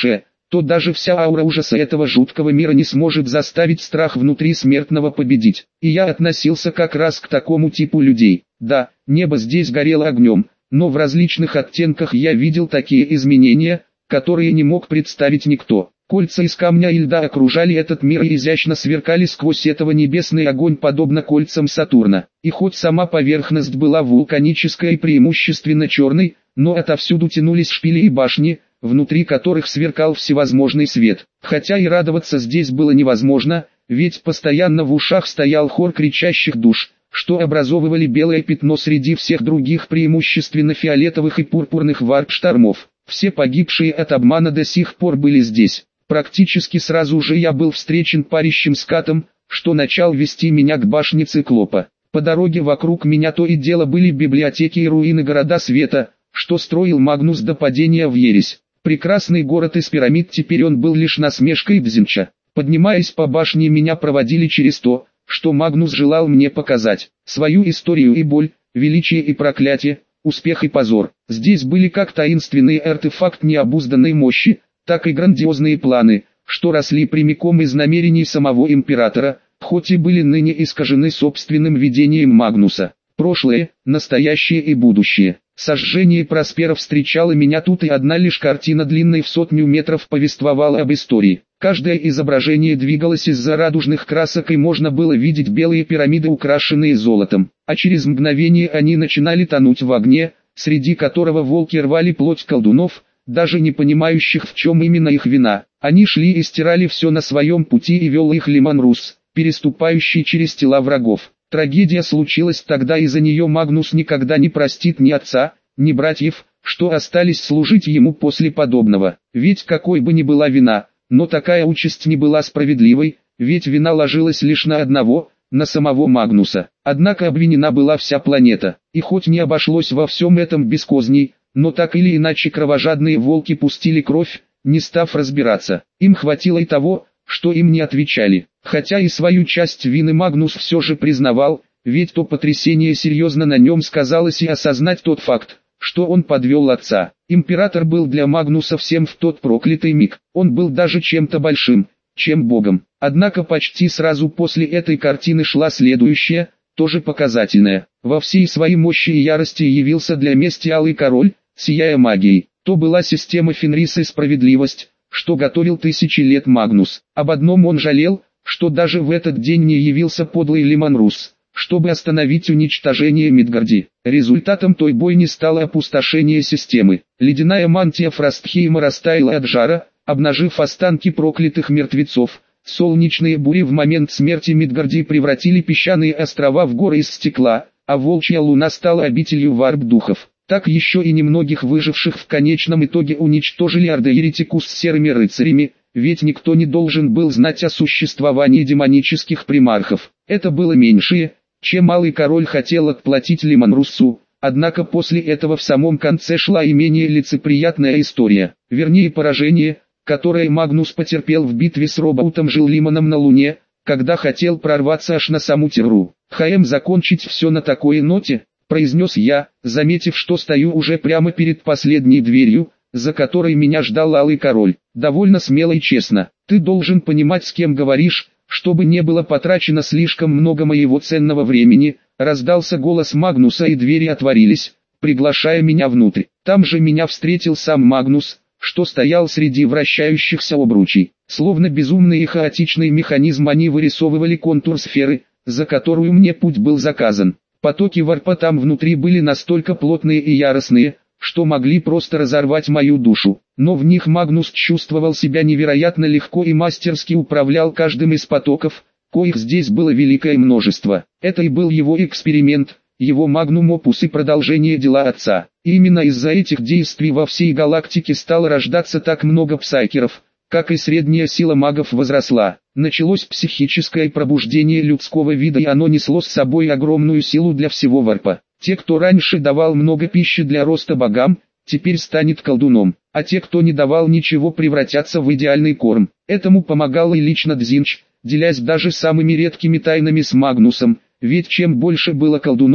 то даже вся аура ужаса этого жуткого мира не сможет заставить страх внутри смертного победить. И я относился как раз к такому типу людей. Да, небо здесь горело огнем, но в различных оттенках я видел такие изменения, которые не мог представить никто. Кольца из камня и льда окружали этот мир и изящно сверкали сквозь этого небесный огонь подобно кольцам Сатурна. И хоть сама поверхность была вулканической и преимущественно черной, но отовсюду тянулись шпили и башни, внутри которых сверкал всевозможный свет. Хотя и радоваться здесь было невозможно, ведь постоянно в ушах стоял хор кричащих душ, что образовывали белое пятно среди всех других преимущественно фиолетовых и пурпурных варп-штормов. Все погибшие от обмана до сих пор были здесь. Практически сразу же я был встречен парящим скатом, что начал вести меня к башне Циклопа. По дороге вокруг меня то и дело были библиотеки и руины города света, что строил Магнус до падения в ересь. Прекрасный город из пирамид, теперь он был лишь насмешкой Дзинча. Поднимаясь по башне, меня проводили через то, что Магнус желал мне показать. Свою историю и боль, величие и проклятие, успех и позор. Здесь были как таинственный артефакт необузданной мощи, так и грандиозные планы, что росли прямиком из намерений самого императора, хоть и были ныне искажены собственным видением Магнуса. Прошлое, настоящее и будущее. Сожжение Проспера встречало меня тут, и одна лишь картина длиной в 100 метров повествовала об истории. Каждое изображение двигалось из-за радужных красок, и можно было видеть белые пирамиды, украшенные золотом. А через мгновение они начинали тонуть в огне, среди которого волки рвали плоть колдунов, даже не понимающих, в чем именно их вина. Они шли и стирали все на своем пути, и вел их Лиманрус, переступающий через тела врагов. Трагедия случилась тогда, и за нее Магнус никогда не простит ни отца, ни братьев, что остались служить ему после подобного. Ведь какой бы ни была вина, но такая участь не была справедливой, ведь вина ложилась лишь на одного, на самого Магнуса. Однако обвинена была вся планета, и хоть не обошлось во всем этом без козней, но так или иначе кровожадные волки пустили кровь, не став разбираться. Им хватило и того, что им не отвечали. Хотя и свою часть вины Магнус все же признавал, ведь то потрясение серьезно на нем сказалось, и осознать тот факт, что он подвел отца. Император был для Магнуса всем в тот проклятый миг. Он был даже чем-то большим, чем богом. Однако почти сразу после этой картины шла следующая, тоже показательная. Во всей своей мощи и ярости явился для мести Алый Король, сияя магией. То была система Фенриса и справедливость, что готовил тысячи лет Магнус. Об одном он жалел, что даже в этот день не явился подлый Лиманрус, чтобы остановить уничтожение Мидгарди. Результатом той бойни стало опустошение системы. Ледяная мантия Фростхейма растаяла от жара, обнажив останки проклятых мертвецов. Солнечные бури в момент смерти Мидгарди превратили песчаные острова в горы из стекла, а волчья луна стала обителью варп-духов. Так еще и немногих выживших в конечном итоге уничтожили орды еретикус с серыми рыцарями, ведь никто не должен был знать о существовании демонических примархов. Это было меньшее, чем Малый Король хотел отплатить Лиманрусу, однако после этого в самом конце шла и менее лицеприятная история. Вернее, поражение, которое Магнус потерпел в битве с Робаутом Жилиманом на Луне, когда хотел прорваться аж на саму Терру. Закончить все на такой ноте, произнес я, заметив, что стою уже прямо перед последней дверью, за которой меня ждал Алый Король. Довольно смело и честно. Ты должен понимать, с кем говоришь, чтобы не было потрачено слишком много моего ценного времени. Раздался голос Магнуса, и двери отворились, приглашая меня внутрь. Там же меня встретил сам Магнус, что стоял среди вращающихся обручей. Словно безумный и хаотичный механизм, они вырисовывали контур сферы, за которую мне путь был заказан. Потоки варпа там внутри были настолько плотные и яростные, что могли просто разорвать мою душу. Но в них Магнус чувствовал себя невероятно легко и мастерски управлял каждым из потоков, коих здесь было великое множество. Это и был его эксперимент, его магнум опус и продолжение дела отца. И именно из-за этих действий во всей галактике стало рождаться так много псайкеров, как и средняя сила магов возросла. Началось психическое пробуждение людского вида, и оно несло с собой огромную силу для всего варпа. Те, кто раньше давал много пищи для роста богам, теперь станет колдуном, а те, кто не давал ничего, превратятся в идеальный корм. Этому помогал и лично Дзинч, делясь даже самыми редкими тайнами с Магнусом, ведь чем больше было колдунов,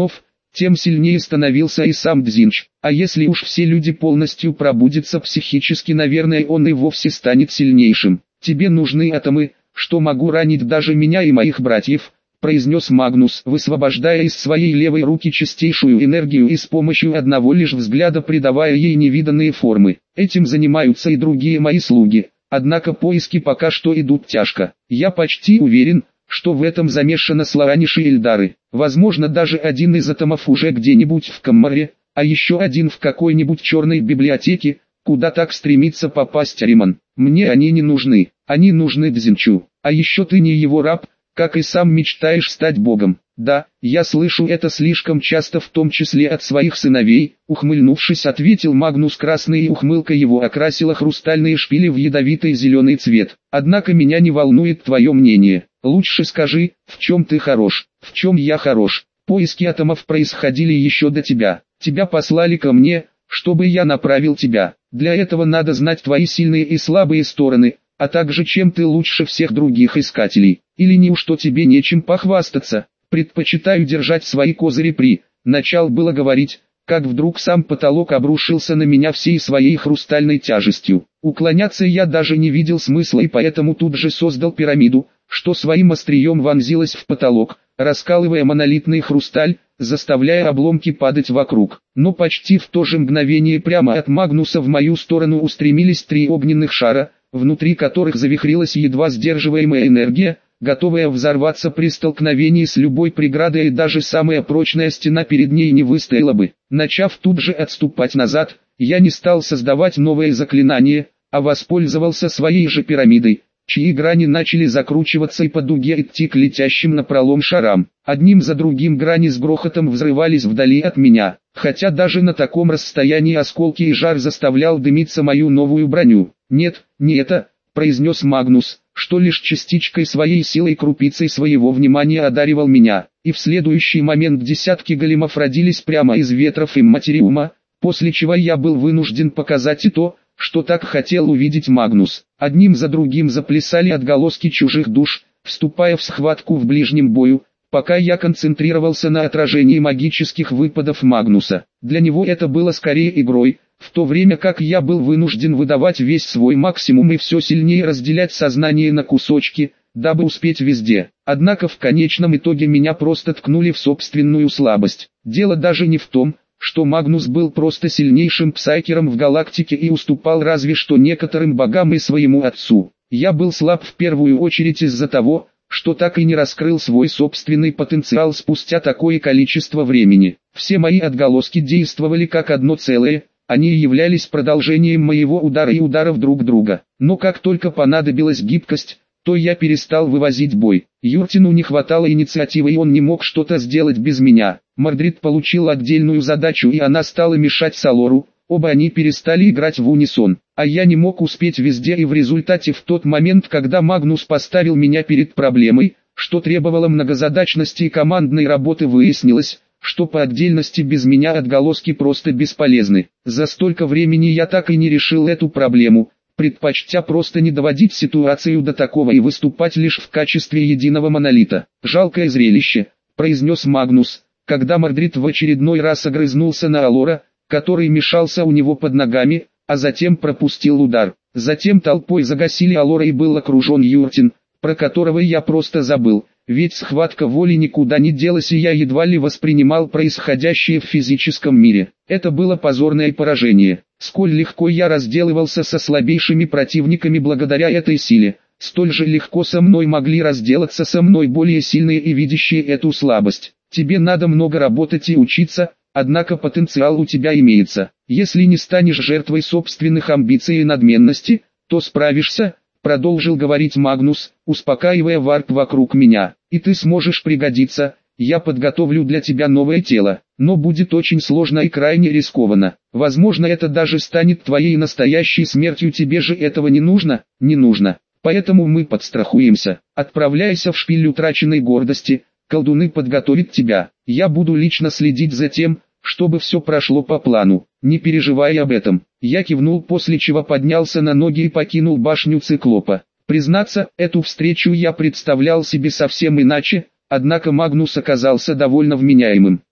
тем сильнее становился и сам Дзинч. А если уж все люди полностью пробудятся психически, наверное, он и вовсе станет сильнейшим. Тебе нужны атомы, что могу ранить даже меня и моих братьев, произнес Магнус, высвобождая из своей левой руки чистейшую энергию и с помощью одного лишь взгляда придавая ей невиданные формы. Этим занимаются и другие мои слуги, однако поиски пока что идут тяжко. Я почти уверен, что в этом замешаны славяниши Эльдары. Возможно, даже один из атомов уже где-нибудь в Каммаре, а еще один в какой-нибудь черной библиотеке, куда так стремится попасть Риман. Мне они не нужны, они нужны Дзинчу. А еще ты не его раб, как и сам мечтаешь стать богом. Да, я слышу это слишком часто, в том числе от своих сыновей, ухмыльнувшись, ответил Магнус. Красная ухмылка его окрасила хрустальные шпили в ядовитый зеленый цвет. Однако меня не волнует твое мнение. Лучше скажи, в чем ты хорош, в чем я хорош. Поиски атомов происходили еще до тебя. Тебя послали ко мне, чтобы я направил тебя. Для этого надо знать твои сильные и слабые стороны, а также чем ты лучше всех других искателей. Или неужто тебе нечем похвастаться? Предпочитаю держать свои козыри при. Начал было говорить, как вдруг сам потолок обрушился на меня всей своей хрустальной тяжестью. Уклоняться я даже не видел смысла и поэтому тут же создал пирамиду, что своим острием вонзилась в потолок, раскалывая монолитный хрусталь, заставляя обломки падать вокруг. Но почти в то же мгновение прямо от Магнуса в мою сторону устремились 3 огненных шара, внутри которых завихрилась едва сдерживаемая энергия, готовая взорваться при столкновении с любой преградой, и даже самая прочная стена перед ней не выстояла бы. Начав тут же отступать назад, я не стал создавать новые заклинания, а воспользовался своей же пирамидой, чьи грани начали закручиваться и по дуге идти к летящим напролом шарам. Одним за другим грани с грохотом взрывались вдали от меня, хотя даже на таком расстоянии осколки и жар заставлял дымиться мою новую броню. «Нет, не это», — произнес Магнус, что лишь частичкой своей силы и крупицей своего внимания одаривал меня, и в следующий момент десятки големов родились прямо из ветров и материума, после чего я был вынужден показать и то, что так хотел увидеть Магнус. Одним за другим заплясали отголоски чужих душ, вступая в схватку в ближнем бою, пока я концентрировался на отражении магических выпадов Магнуса. Для него это было скорее игрой, в то время как я был вынужден выдавать весь свой максимум и все сильнее разделять сознание на кусочки, дабы успеть везде. Однако в конечном итоге меня просто ткнули в собственную слабость. Дело даже не в том, что Магнус был просто сильнейшим псайкером в галактике и уступал разве что некоторым богам и своему отцу. Я был слаб в первую очередь из-за того, что так и не раскрыл свой собственный потенциал спустя такое количество времени. Все мои отголоски действовали как одно целое, они являлись продолжением моего удара и ударов друг друга. Но как только понадобилась гибкость, то я перестал вывозить бой. Юртину не хватало инициативы и он не мог что-то сделать без меня. Мордрид получил отдельную задачу и она стала мешать Салору, оба они перестали играть в унисон. А я не мог успеть везде и в результате в тот момент, когда Магнус поставил меня перед проблемой, что требовало многозадачности и командной работы, выяснилось, что по отдельности без меня отголоски просто бесполезны. За столько времени я так и не решил эту проблему, предпочтя просто не доводить ситуацию до такого и выступать лишь в качестве единого монолита. «Жалкое зрелище», — произнес Магнус, когда Мордрид в очередной раз огрызнулся на Алора, который мешался у него под ногами, а затем пропустил удар. Затем толпой загасили Алора и был окружен Юртин, про которого я просто забыл. Ведь схватка воли никуда не делась и я едва ли воспринимал происходящее в физическом мире. Это было позорное поражение. Сколь легко я разделывался со слабейшими противниками благодаря этой силе, столь же легко со мной могли разделаться со мной более сильные и видящие эту слабость. Тебе надо много работать и учиться, однако потенциал у тебя имеется. Если не станешь жертвой собственных амбиций и надменности, то справишься, продолжил говорить Магнус, успокаивая варп вокруг меня. И ты сможешь пригодиться, я подготовлю для тебя новое тело, но будет очень сложно и крайне рискованно. Возможно, это даже станет твоей настоящей смертью, тебе же этого не нужно? Не нужно. Поэтому мы подстрахуемся. Отправляйся в шпиль утраченной гордости, колдуны подготовят тебя. Я буду лично следить за тем, чтобы все прошло по плану. Не переживай об этом. Я кивнул, после чего поднялся на ноги и покинул башню Циклопа. Признаться, эту встречу я представлял себе совсем иначе, однако Магнус оказался довольно вменяемым.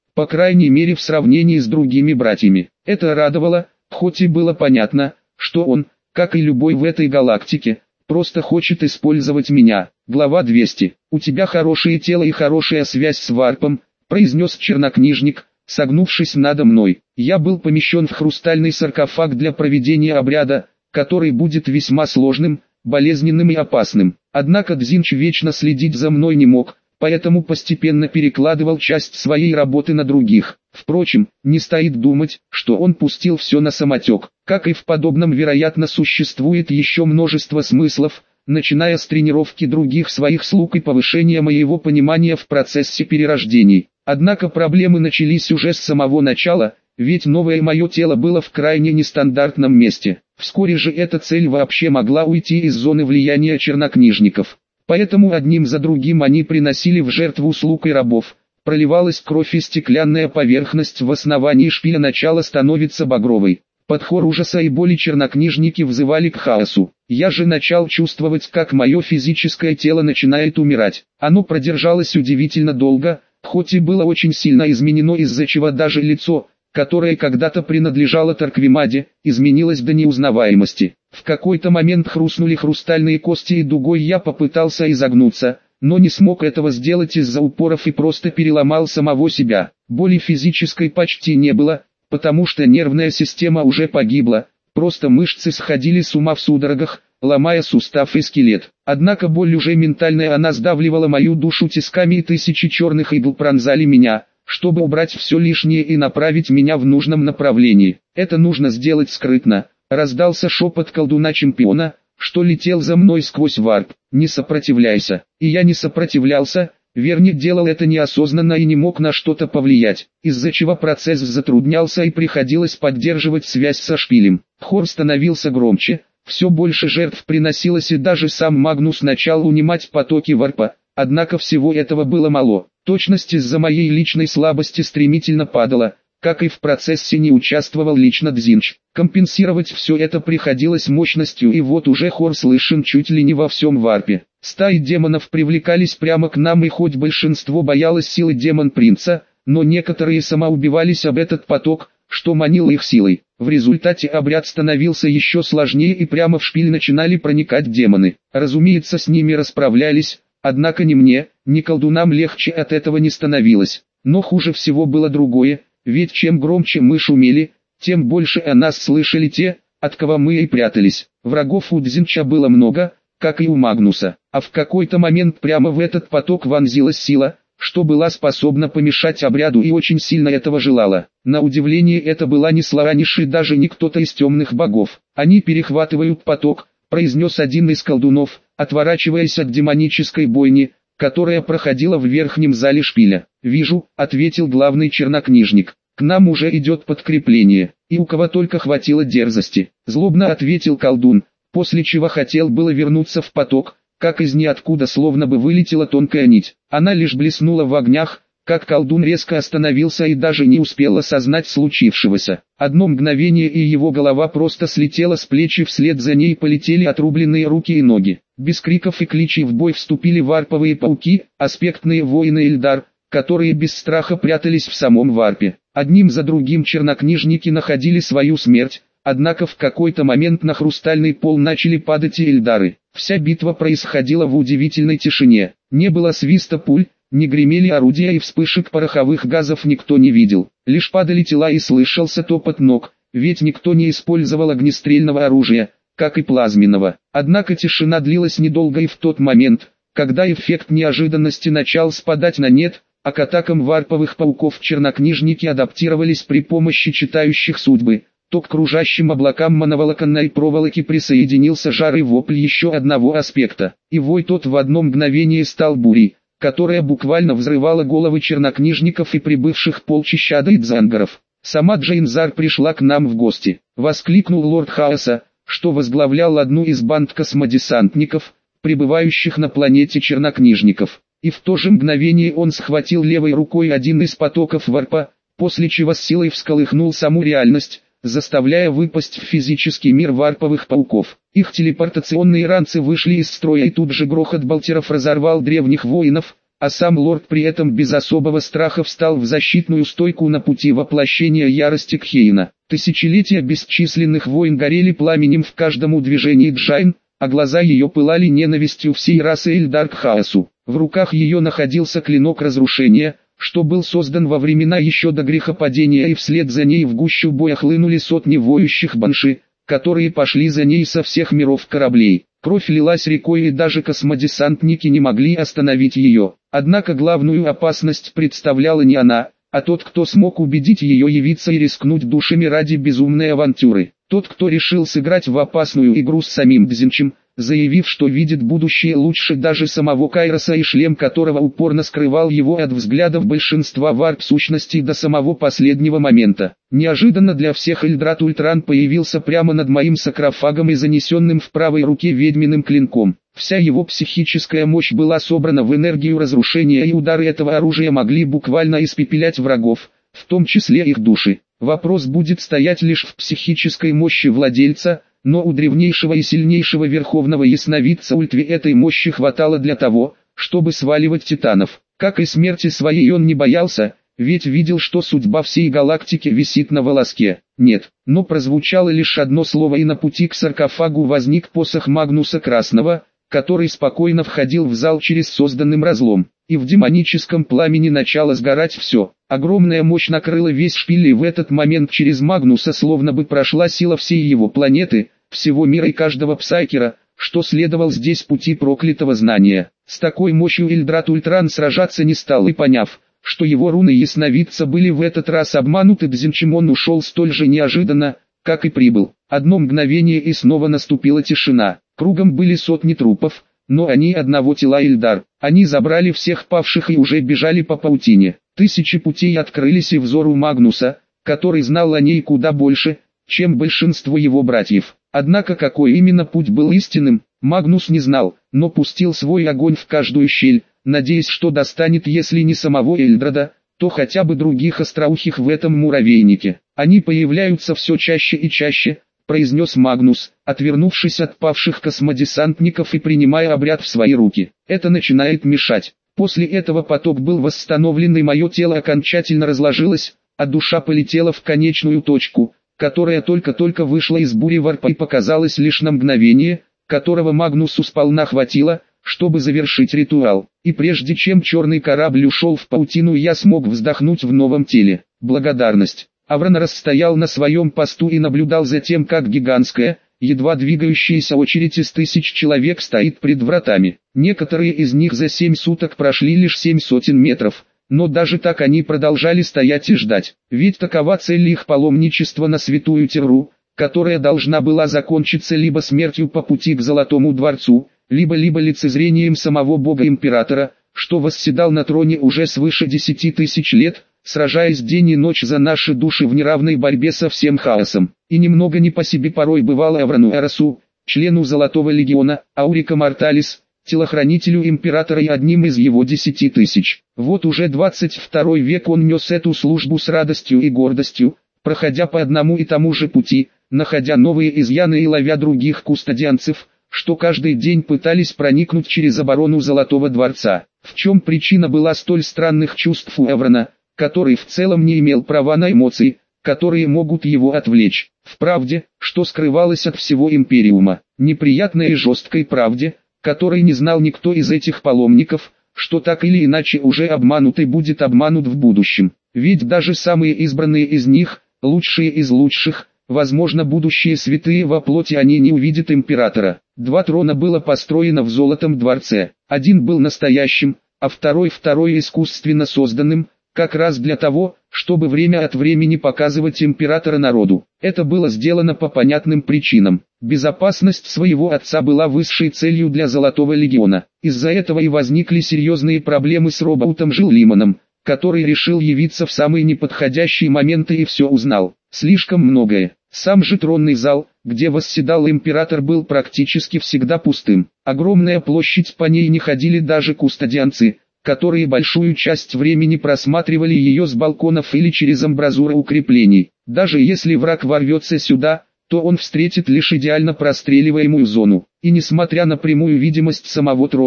по крайней мере в сравнении с другими братьями. Это радовало, хоть и было понятно, что он, как и любой в этой галактике, просто хочет использовать меня. Глава 200. «У тебя хорошее тело и хорошая связь с варпом», произнес чернокнижник, согнувшись надо мной. Я был помещен в хрустальный саркофаг для проведения обряда, который будет весьма сложным, болезненным и опасным. Однако Дзинч вечно следить за мной не мог, поэтому постепенно перекладывал часть своей работы на других. Впрочем, не стоит думать, что он пустил все на самотек. Как и в подобном, вероятно, существует еще множество смыслов, начиная с тренировки других своих слуг и повышения моего понимания в процессе перерождений. Однако проблемы начались уже с самого начала, ведь новое мое тело было в крайне нестандартном месте. Вскоре же эта цель вообще могла уйти из зоны влияния чернокнижников. Поэтому одним за другим они приносили в жертву слуг и рабов. Проливалась кровь, и стеклянная поверхность в основании шпиля начала становиться багровой. Под хор ужаса и боли чернокнижники взывали к хаосу. Я же начал чувствовать, как мое физическое тело начинает умирать. Оно продержалось удивительно долго, хоть и было очень сильно изменено, из-за чего даже лицо, которое когда-то принадлежало Тарквимаде, изменилось до неузнаваемости. В какой-то момент хрустнули хрустальные кости, и дугой я попытался изогнуться, но не смог этого сделать из-за упоров и просто переломал самого себя. Боли физической почти не было, потому что нервная система уже погибла, просто мышцы сходили с ума в судорогах, ломая сустав и скелет. Однако боль уже ментальная, она сдавливала мою душу тисками, и тысячи черных игл пронзали меня, чтобы убрать все лишнее и направить меня в нужном направлении. Это нужно сделать скрытно. Раздался шепот колдуна-чемпиона, что летел за мной сквозь варп. «Не сопротивляйся». И я не сопротивлялся, вернее делал это неосознанно и не мог на что-то повлиять, из-за чего процесс затруднялся и приходилось поддерживать связь со шпилем. Хор становился громче, все больше жертв приносилось, и даже сам Магнус начал унимать потоки варпа. Однако всего этого было мало. Точность из-за моей личной слабости стремительно падала, как и в процессе не участвовал лично Дзинч. Компенсировать все это приходилось мощностью, и вот уже хор слышен чуть ли не во всем варпе. Стаи демонов привлекались прямо к нам, и хоть большинство боялось силы демон-принца, но некоторые самоубивались об этот поток, что манило их силой. В результате обряд становился еще сложнее, и прямо в шпиль начинали проникать демоны. Разумеется, с ними расправлялись, однако ни мне, ни колдунам легче от этого не становилось. Но хуже всего было другое, ведь чем громче мы шумели, тем больше о нас слышали те, от кого мы и прятались. Врагов у Дзинча было много, как и у Магнуса, а в какой-то момент прямо в этот поток вонзилась сила, что была способна помешать обряду, и очень сильно этого желала. На удивление, это была не Слараниш и даже не кто-то из темных богов. «Они перехватывают поток», произнес один из колдунов, отворачиваясь от демонической бойни, которая проходила в верхнем зале шпиля. «Вижу», — ответил главный чернокнижник. «К нам уже идет подкрепление, и у кого только хватило дерзости», — злобно ответил колдун, после чего хотел было вернуться в поток, как из ниоткуда словно бы вылетела тонкая нить. Она лишь блеснула в огнях, как колдун резко остановился и даже не успел осознать случившегося. Одно мгновение, и его голова просто слетела с плеч, и вслед за ней полетели отрубленные руки и ноги. Без криков и кличей в бой вступили варповые пауки, аспектные воины Эльдар, которые без страха прятались в самом варпе. Одним за другим чернокнижники находили свою смерть, однако в какой-то момент на хрустальный пол начали падать и Эльдары. Вся битва происходила в удивительной тишине. Не было свиста пуль, не гремели орудия, и вспышек пороховых газов никто не видел. Лишь падали тела и слышался топот ног, ведь никто не использовал огнестрельного оружия, как и плазменного. Однако тишина длилась недолго, и в тот момент, когда эффект неожиданности начал спадать на нет, а к атакам варповых пауков чернокнижники адаптировались при помощи читающих судьбы, то к кружащим облакам моноволоконной проволоки присоединился жар и вопль еще одного аспекта. И вой тот в одно мгновение стал бурей, которая буквально взрывала головы чернокнижников и прибывших полчища дейдзангаров. «Сама Джейнзар пришла к нам в гости», — воскликнул лорд Хаоса, что возглавлял одну из банд космодесантников, прибывающих на планете чернокнижников. И в то же мгновение он схватил левой рукой один из потоков варпа, после чего с силой всколыхнул саму реальность, заставляя выпасть в физический мир варповых пауков. Их телепортационные ранцы вышли из строя, и тут же грохот болтеров разорвал древних воинов, а сам лорд при этом без особого страха встал в защитную стойку на пути воплощения ярости Кхейна. Тысячелетия бесчисленных войн горели пламенем в каждом движении Джайн, а глаза ее пылали ненавистью всей расы Эльдар к хаосу. В руках ее находился клинок разрушения, что был создан во времена еще до грехопадения, и вслед за ней в гущу боя хлынули сотни воющих банши, которые пошли за ней со всех миров кораблей. Кровь лилась рекой, и даже космодесантники не могли остановить ее. Однако главную опасность представляла не она, а тот, кто смог убедить ее явиться и рискнуть душами ради безумной авантюры. Тот, кто решил сыграть в опасную игру с самим Дзинчем, заявив, что видит будущее лучше даже самого Кайроса, и шлем которого упорно скрывал его от взглядов большинства варп-сущностей до самого последнего момента. Неожиданно для всех Эльдрат Ультран появился прямо над моим саркофагом и занесенным в правой руке ведьминым клинком. Вся его психическая мощь была собрана в энергию разрушения, и удары этого оружия могли буквально испепелять врагов, в том числе их души. Вопрос будет стоять лишь в психической мощи владельца, но у древнейшего и сильнейшего верховного ясновидца Ультви этой мощи хватало для того, чтобы сваливать титанов. Как и смерти своей он не боялся, ведь видел, что судьба всей галактики висит на волоске. Нет, но прозвучало лишь одно слово, и на пути к саркофагу возник посох Магнуса Красного, который спокойно входил в зал через созданным разлом, и в демоническом пламени начало сгорать все. Огромная мощь накрыла весь шпиль, и в этот момент через Магнуса словно бы прошла сила всей его планеты, всего мира и каждого псайкера, что следовал здесь пути проклятого знания. С такой мощью Эльдрат Ультран сражаться не стал, и поняв, что его руны ясновидца были в этот раз обмануты Дзинчем, он ушел столь же неожиданно, как и прибыл. Одно мгновение, и снова наступила тишина. Кругом были сотни трупов, но они одного тела Эльдар. Они забрали всех павших и уже бежали по паутине. Тысячи путей открылись и взору Магнуса, который знал о ней куда больше, чем большинство его братьев. Однако какой именно путь был истинным, Магнус не знал, но пустил свой огонь в каждую щель, надеясь, что достанет, если не самого Эльдрада, то хотя бы других остроухих в этом муравейнике. Они появляются все чаще и чаще, произнес Магнус, отвернувшись от павших космодесантников и принимая обряд в свои руки. Это начинает мешать. После этого поток был восстановлен, и мое тело окончательно разложилось, а душа полетела в конечную точку, которая только-только вышла из бури варпа и показалась лишь на мгновение, которого Магнусу сполна хватило, чтобы завершить ритуал. И прежде чем черный корабль ушел в паутину, я смог вздохнуть в новом теле. Благодарность. Аврон расстоял на своем посту и наблюдал за тем, как гигантская, едва двигающаяся очередь из 1000 человек стоит пред вратами. Некоторые из них за 7 суток прошли лишь 700 метров, но даже так они продолжали стоять и ждать. Ведь такова цель их паломничества на Святую Терру, которая должна была закончиться либо смертью по пути к Золотому Дворцу, либо лицезрением самого Бога-Императора, что восседал на троне уже свыше 10 тысяч лет, сражаясь день и ночь за наши души в неравной борьбе со всем хаосом. И немного не по себе порой бывало Аврону Эросу, члену Золотого Легиона, Аурика Морталис, телохранителю Императора и одним из его 10 тысяч. Вот уже 22 век он нес эту службу с радостью и гордостью, проходя по одному и тому же пути, находя новые изъяны и ловя других кустодианцев, что каждый день пытались проникнуть через оборону Золотого Дворца. В чем причина была столь странных чувств у Аврона, который в целом не имел права на эмоции, которые могут его отвлечь? В правде, что скрывалось от всего Империума, неприятной и жесткой правде, которой не знал никто из этих паломников, что так или иначе уже обманут и будет обманут в будущем. Ведь даже самые избранные из них, лучшие из лучших, возможно будущие святые во плоти, они не увидят Императора. 2 трона было построено в Золотом Дворце. Один был настоящим, а второй искусственно созданным, как раз для того, чтобы время от времени показывать Императора народу. Это было сделано по понятным причинам. Безопасность своего отца была высшей целью для Золотого Легиона. Из-за этого и возникли серьезные проблемы с Робоутом Жиллиманом, который решил явиться в самые неподходящие моменты и все узнал. Слишком многое. Сам же тронный зал, где восседал Император, был практически всегда пустым. Огромная площадь, по ней не ходили даже кустодианцы, которые большую часть времени просматривали ее с балконов или через амбразуры укреплений. Даже если враг ворвется сюда, то он встретит лишь идеально простреливаемую зону. И несмотря на прямую видимость самого трона,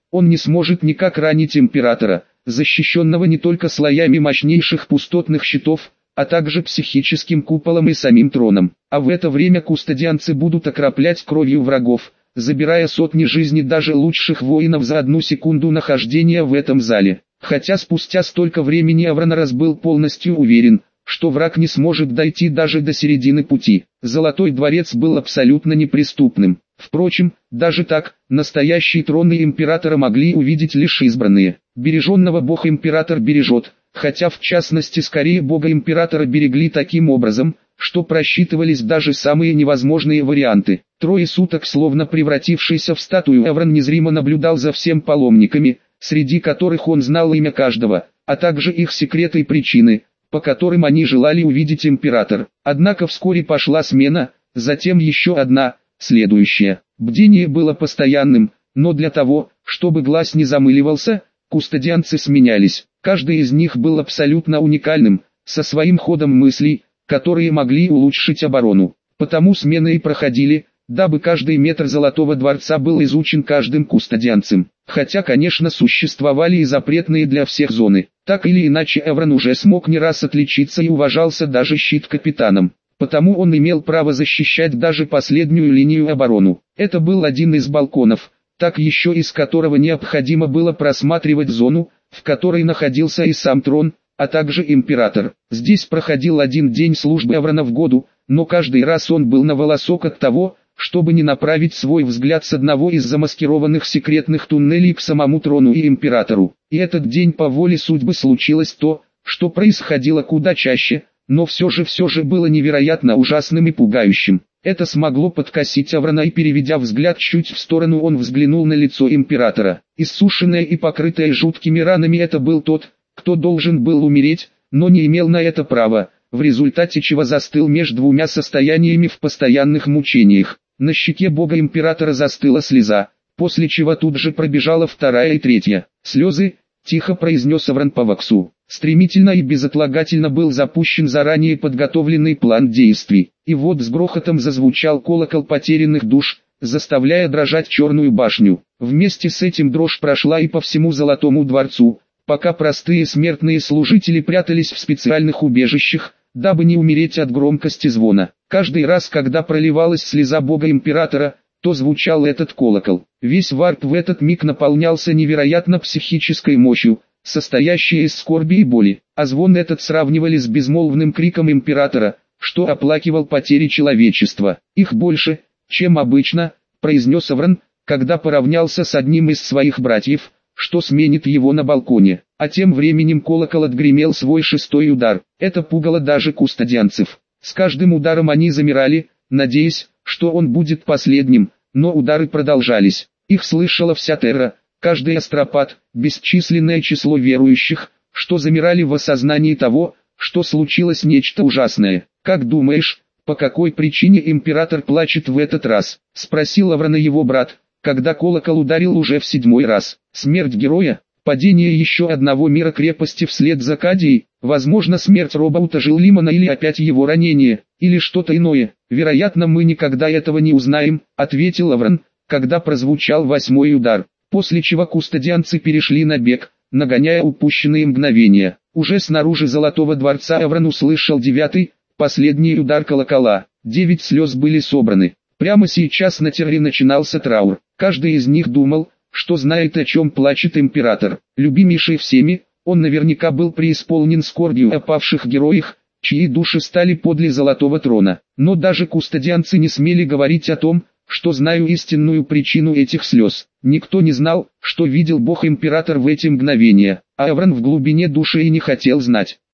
Он не сможет никак ранить императора, защищенного не только слоями мощнейших пустотных щитов, а также психическим куполом и самим троном. А в это время кустодианцы будут окроплять кровью врагов, забирая сотни жизней даже лучших воинов за одну секунду нахождения в этом зале. Хотя спустя столько времени Авранорас был полностью уверен, что враг не сможет дойти даже до середины пути. Золотой дворец был абсолютно неприступным. Впрочем, даже так, настоящие троны императора могли увидеть лишь избранные. Береженного бог император бережет, хотя в частности скорее бога императора берегли таким образом, что просчитывались даже самые невозможные варианты. Трое суток, словно превратившийся в статую, Эврон незримо наблюдал за всем паломниками, среди которых он знал имя каждого, а также их секреты и причины, по которым они желали увидеть император. Однако вскоре пошла смена, затем еще одна, следующая. Бдение было постоянным, но для того, чтобы глаз не замыливался, кустодианцы сменялись. Каждый из них был абсолютно уникальным, со своим ходом мыслей, которые могли улучшить оборону. Потому смены и проходили, дабы каждый метр Золотого дворца был изучен каждым кустодианцем. Хотя, конечно, существовали и запретные для всех зоны. Так или иначе, Эврон уже смог не раз отличиться и уважался даже щит-капитаном. Потому он имел право защищать даже последнюю линию обороны. Это был один из балконов, так еще из которого необходимо было просматривать зону, в которой находился и сам трон, а также император. Здесь проходил один день службы Эврона в году, но каждый раз он был на волосок от того, чтобы не направить свой взгляд с одного из замаскированных секретных туннелей к самому трону и императору. И этот день по воле судьбы случилось то, что происходило куда чаще, но все же было невероятно ужасным и пугающим. Это смогло подкосить Эврона, и переведя взгляд чуть в сторону, он взглянул на лицо императора. Иссушенное и покрытое жуткими ранами, это был тот, кто должен был умереть, но не имел на это права, в результате чего застыл между двумя состояниями в постоянных мучениях. На щеке бога императора застыла слеза, после чего тут же пробежала вторая и третья. «Слезы», — тихо произнес Эврон по ваксу. Стремительно и безотлагательно был запущен заранее подготовленный план действий. И вот с грохотом зазвучал колокол потерянных душ, заставляя дрожать Черную башню. Вместе с этим дрожь прошла и по всему Золотому дворцу, пока простые смертные служители прятались в специальных убежищах, дабы не умереть от громкости звона. Каждый раз, когда проливалась слеза бога императора, то звучал этот колокол. Весь варп в этот миг наполнялся невероятно психической мощью, состоящей из скорби и боли, а звон этот сравнивали с безмолвным криком императора, что оплакивал потери человечества. «Их больше, чем обычно», — произнес Эврон, когда поравнялся с одним из своих братьев, что сменит его на балконе. А тем временем колокол отгремел свой шестой удар. Это пугало даже кустодианцев. С каждым ударом они замирали, надеясь, что он будет последним, но удары продолжались. Их слышала вся Терра, каждый астропат, бесчисленное число верующих, что замирали в осознании того, что случилось нечто ужасное. «Как думаешь, по какой причине император плачет в этот раз?» — спросил Эврона его брат, когда колокол ударил уже в 7-й раз. «Смерть героя? Падение еще одного мира крепости вслед за Кадией? Возможно, смерть Робаута Жилимана, или опять его ранение, или что-то иное? Вероятно, мы никогда этого не узнаем», — ответил Эврон, когда прозвучал 8-й удар. После чего кустодианцы перешли на бег, нагоняя упущенные мгновения. Уже снаружи Золотого дворца Эврон услышал 9-й, последний удар колокола. 9 слез были собраны. Прямо сейчас на Терре начинался траур. Каждый из них думал, что знает, о чем плачет император. Любимейший всеми, он наверняка был преисполнен скорбью о павших героях, чьи души стали подле Золотого трона. Но даже кустодианцы не смели говорить о том, что знаю истинную причину этих слез. Никто не знал, что видел бог император в эти мгновения, а Эврон в глубине души и не хотел знать.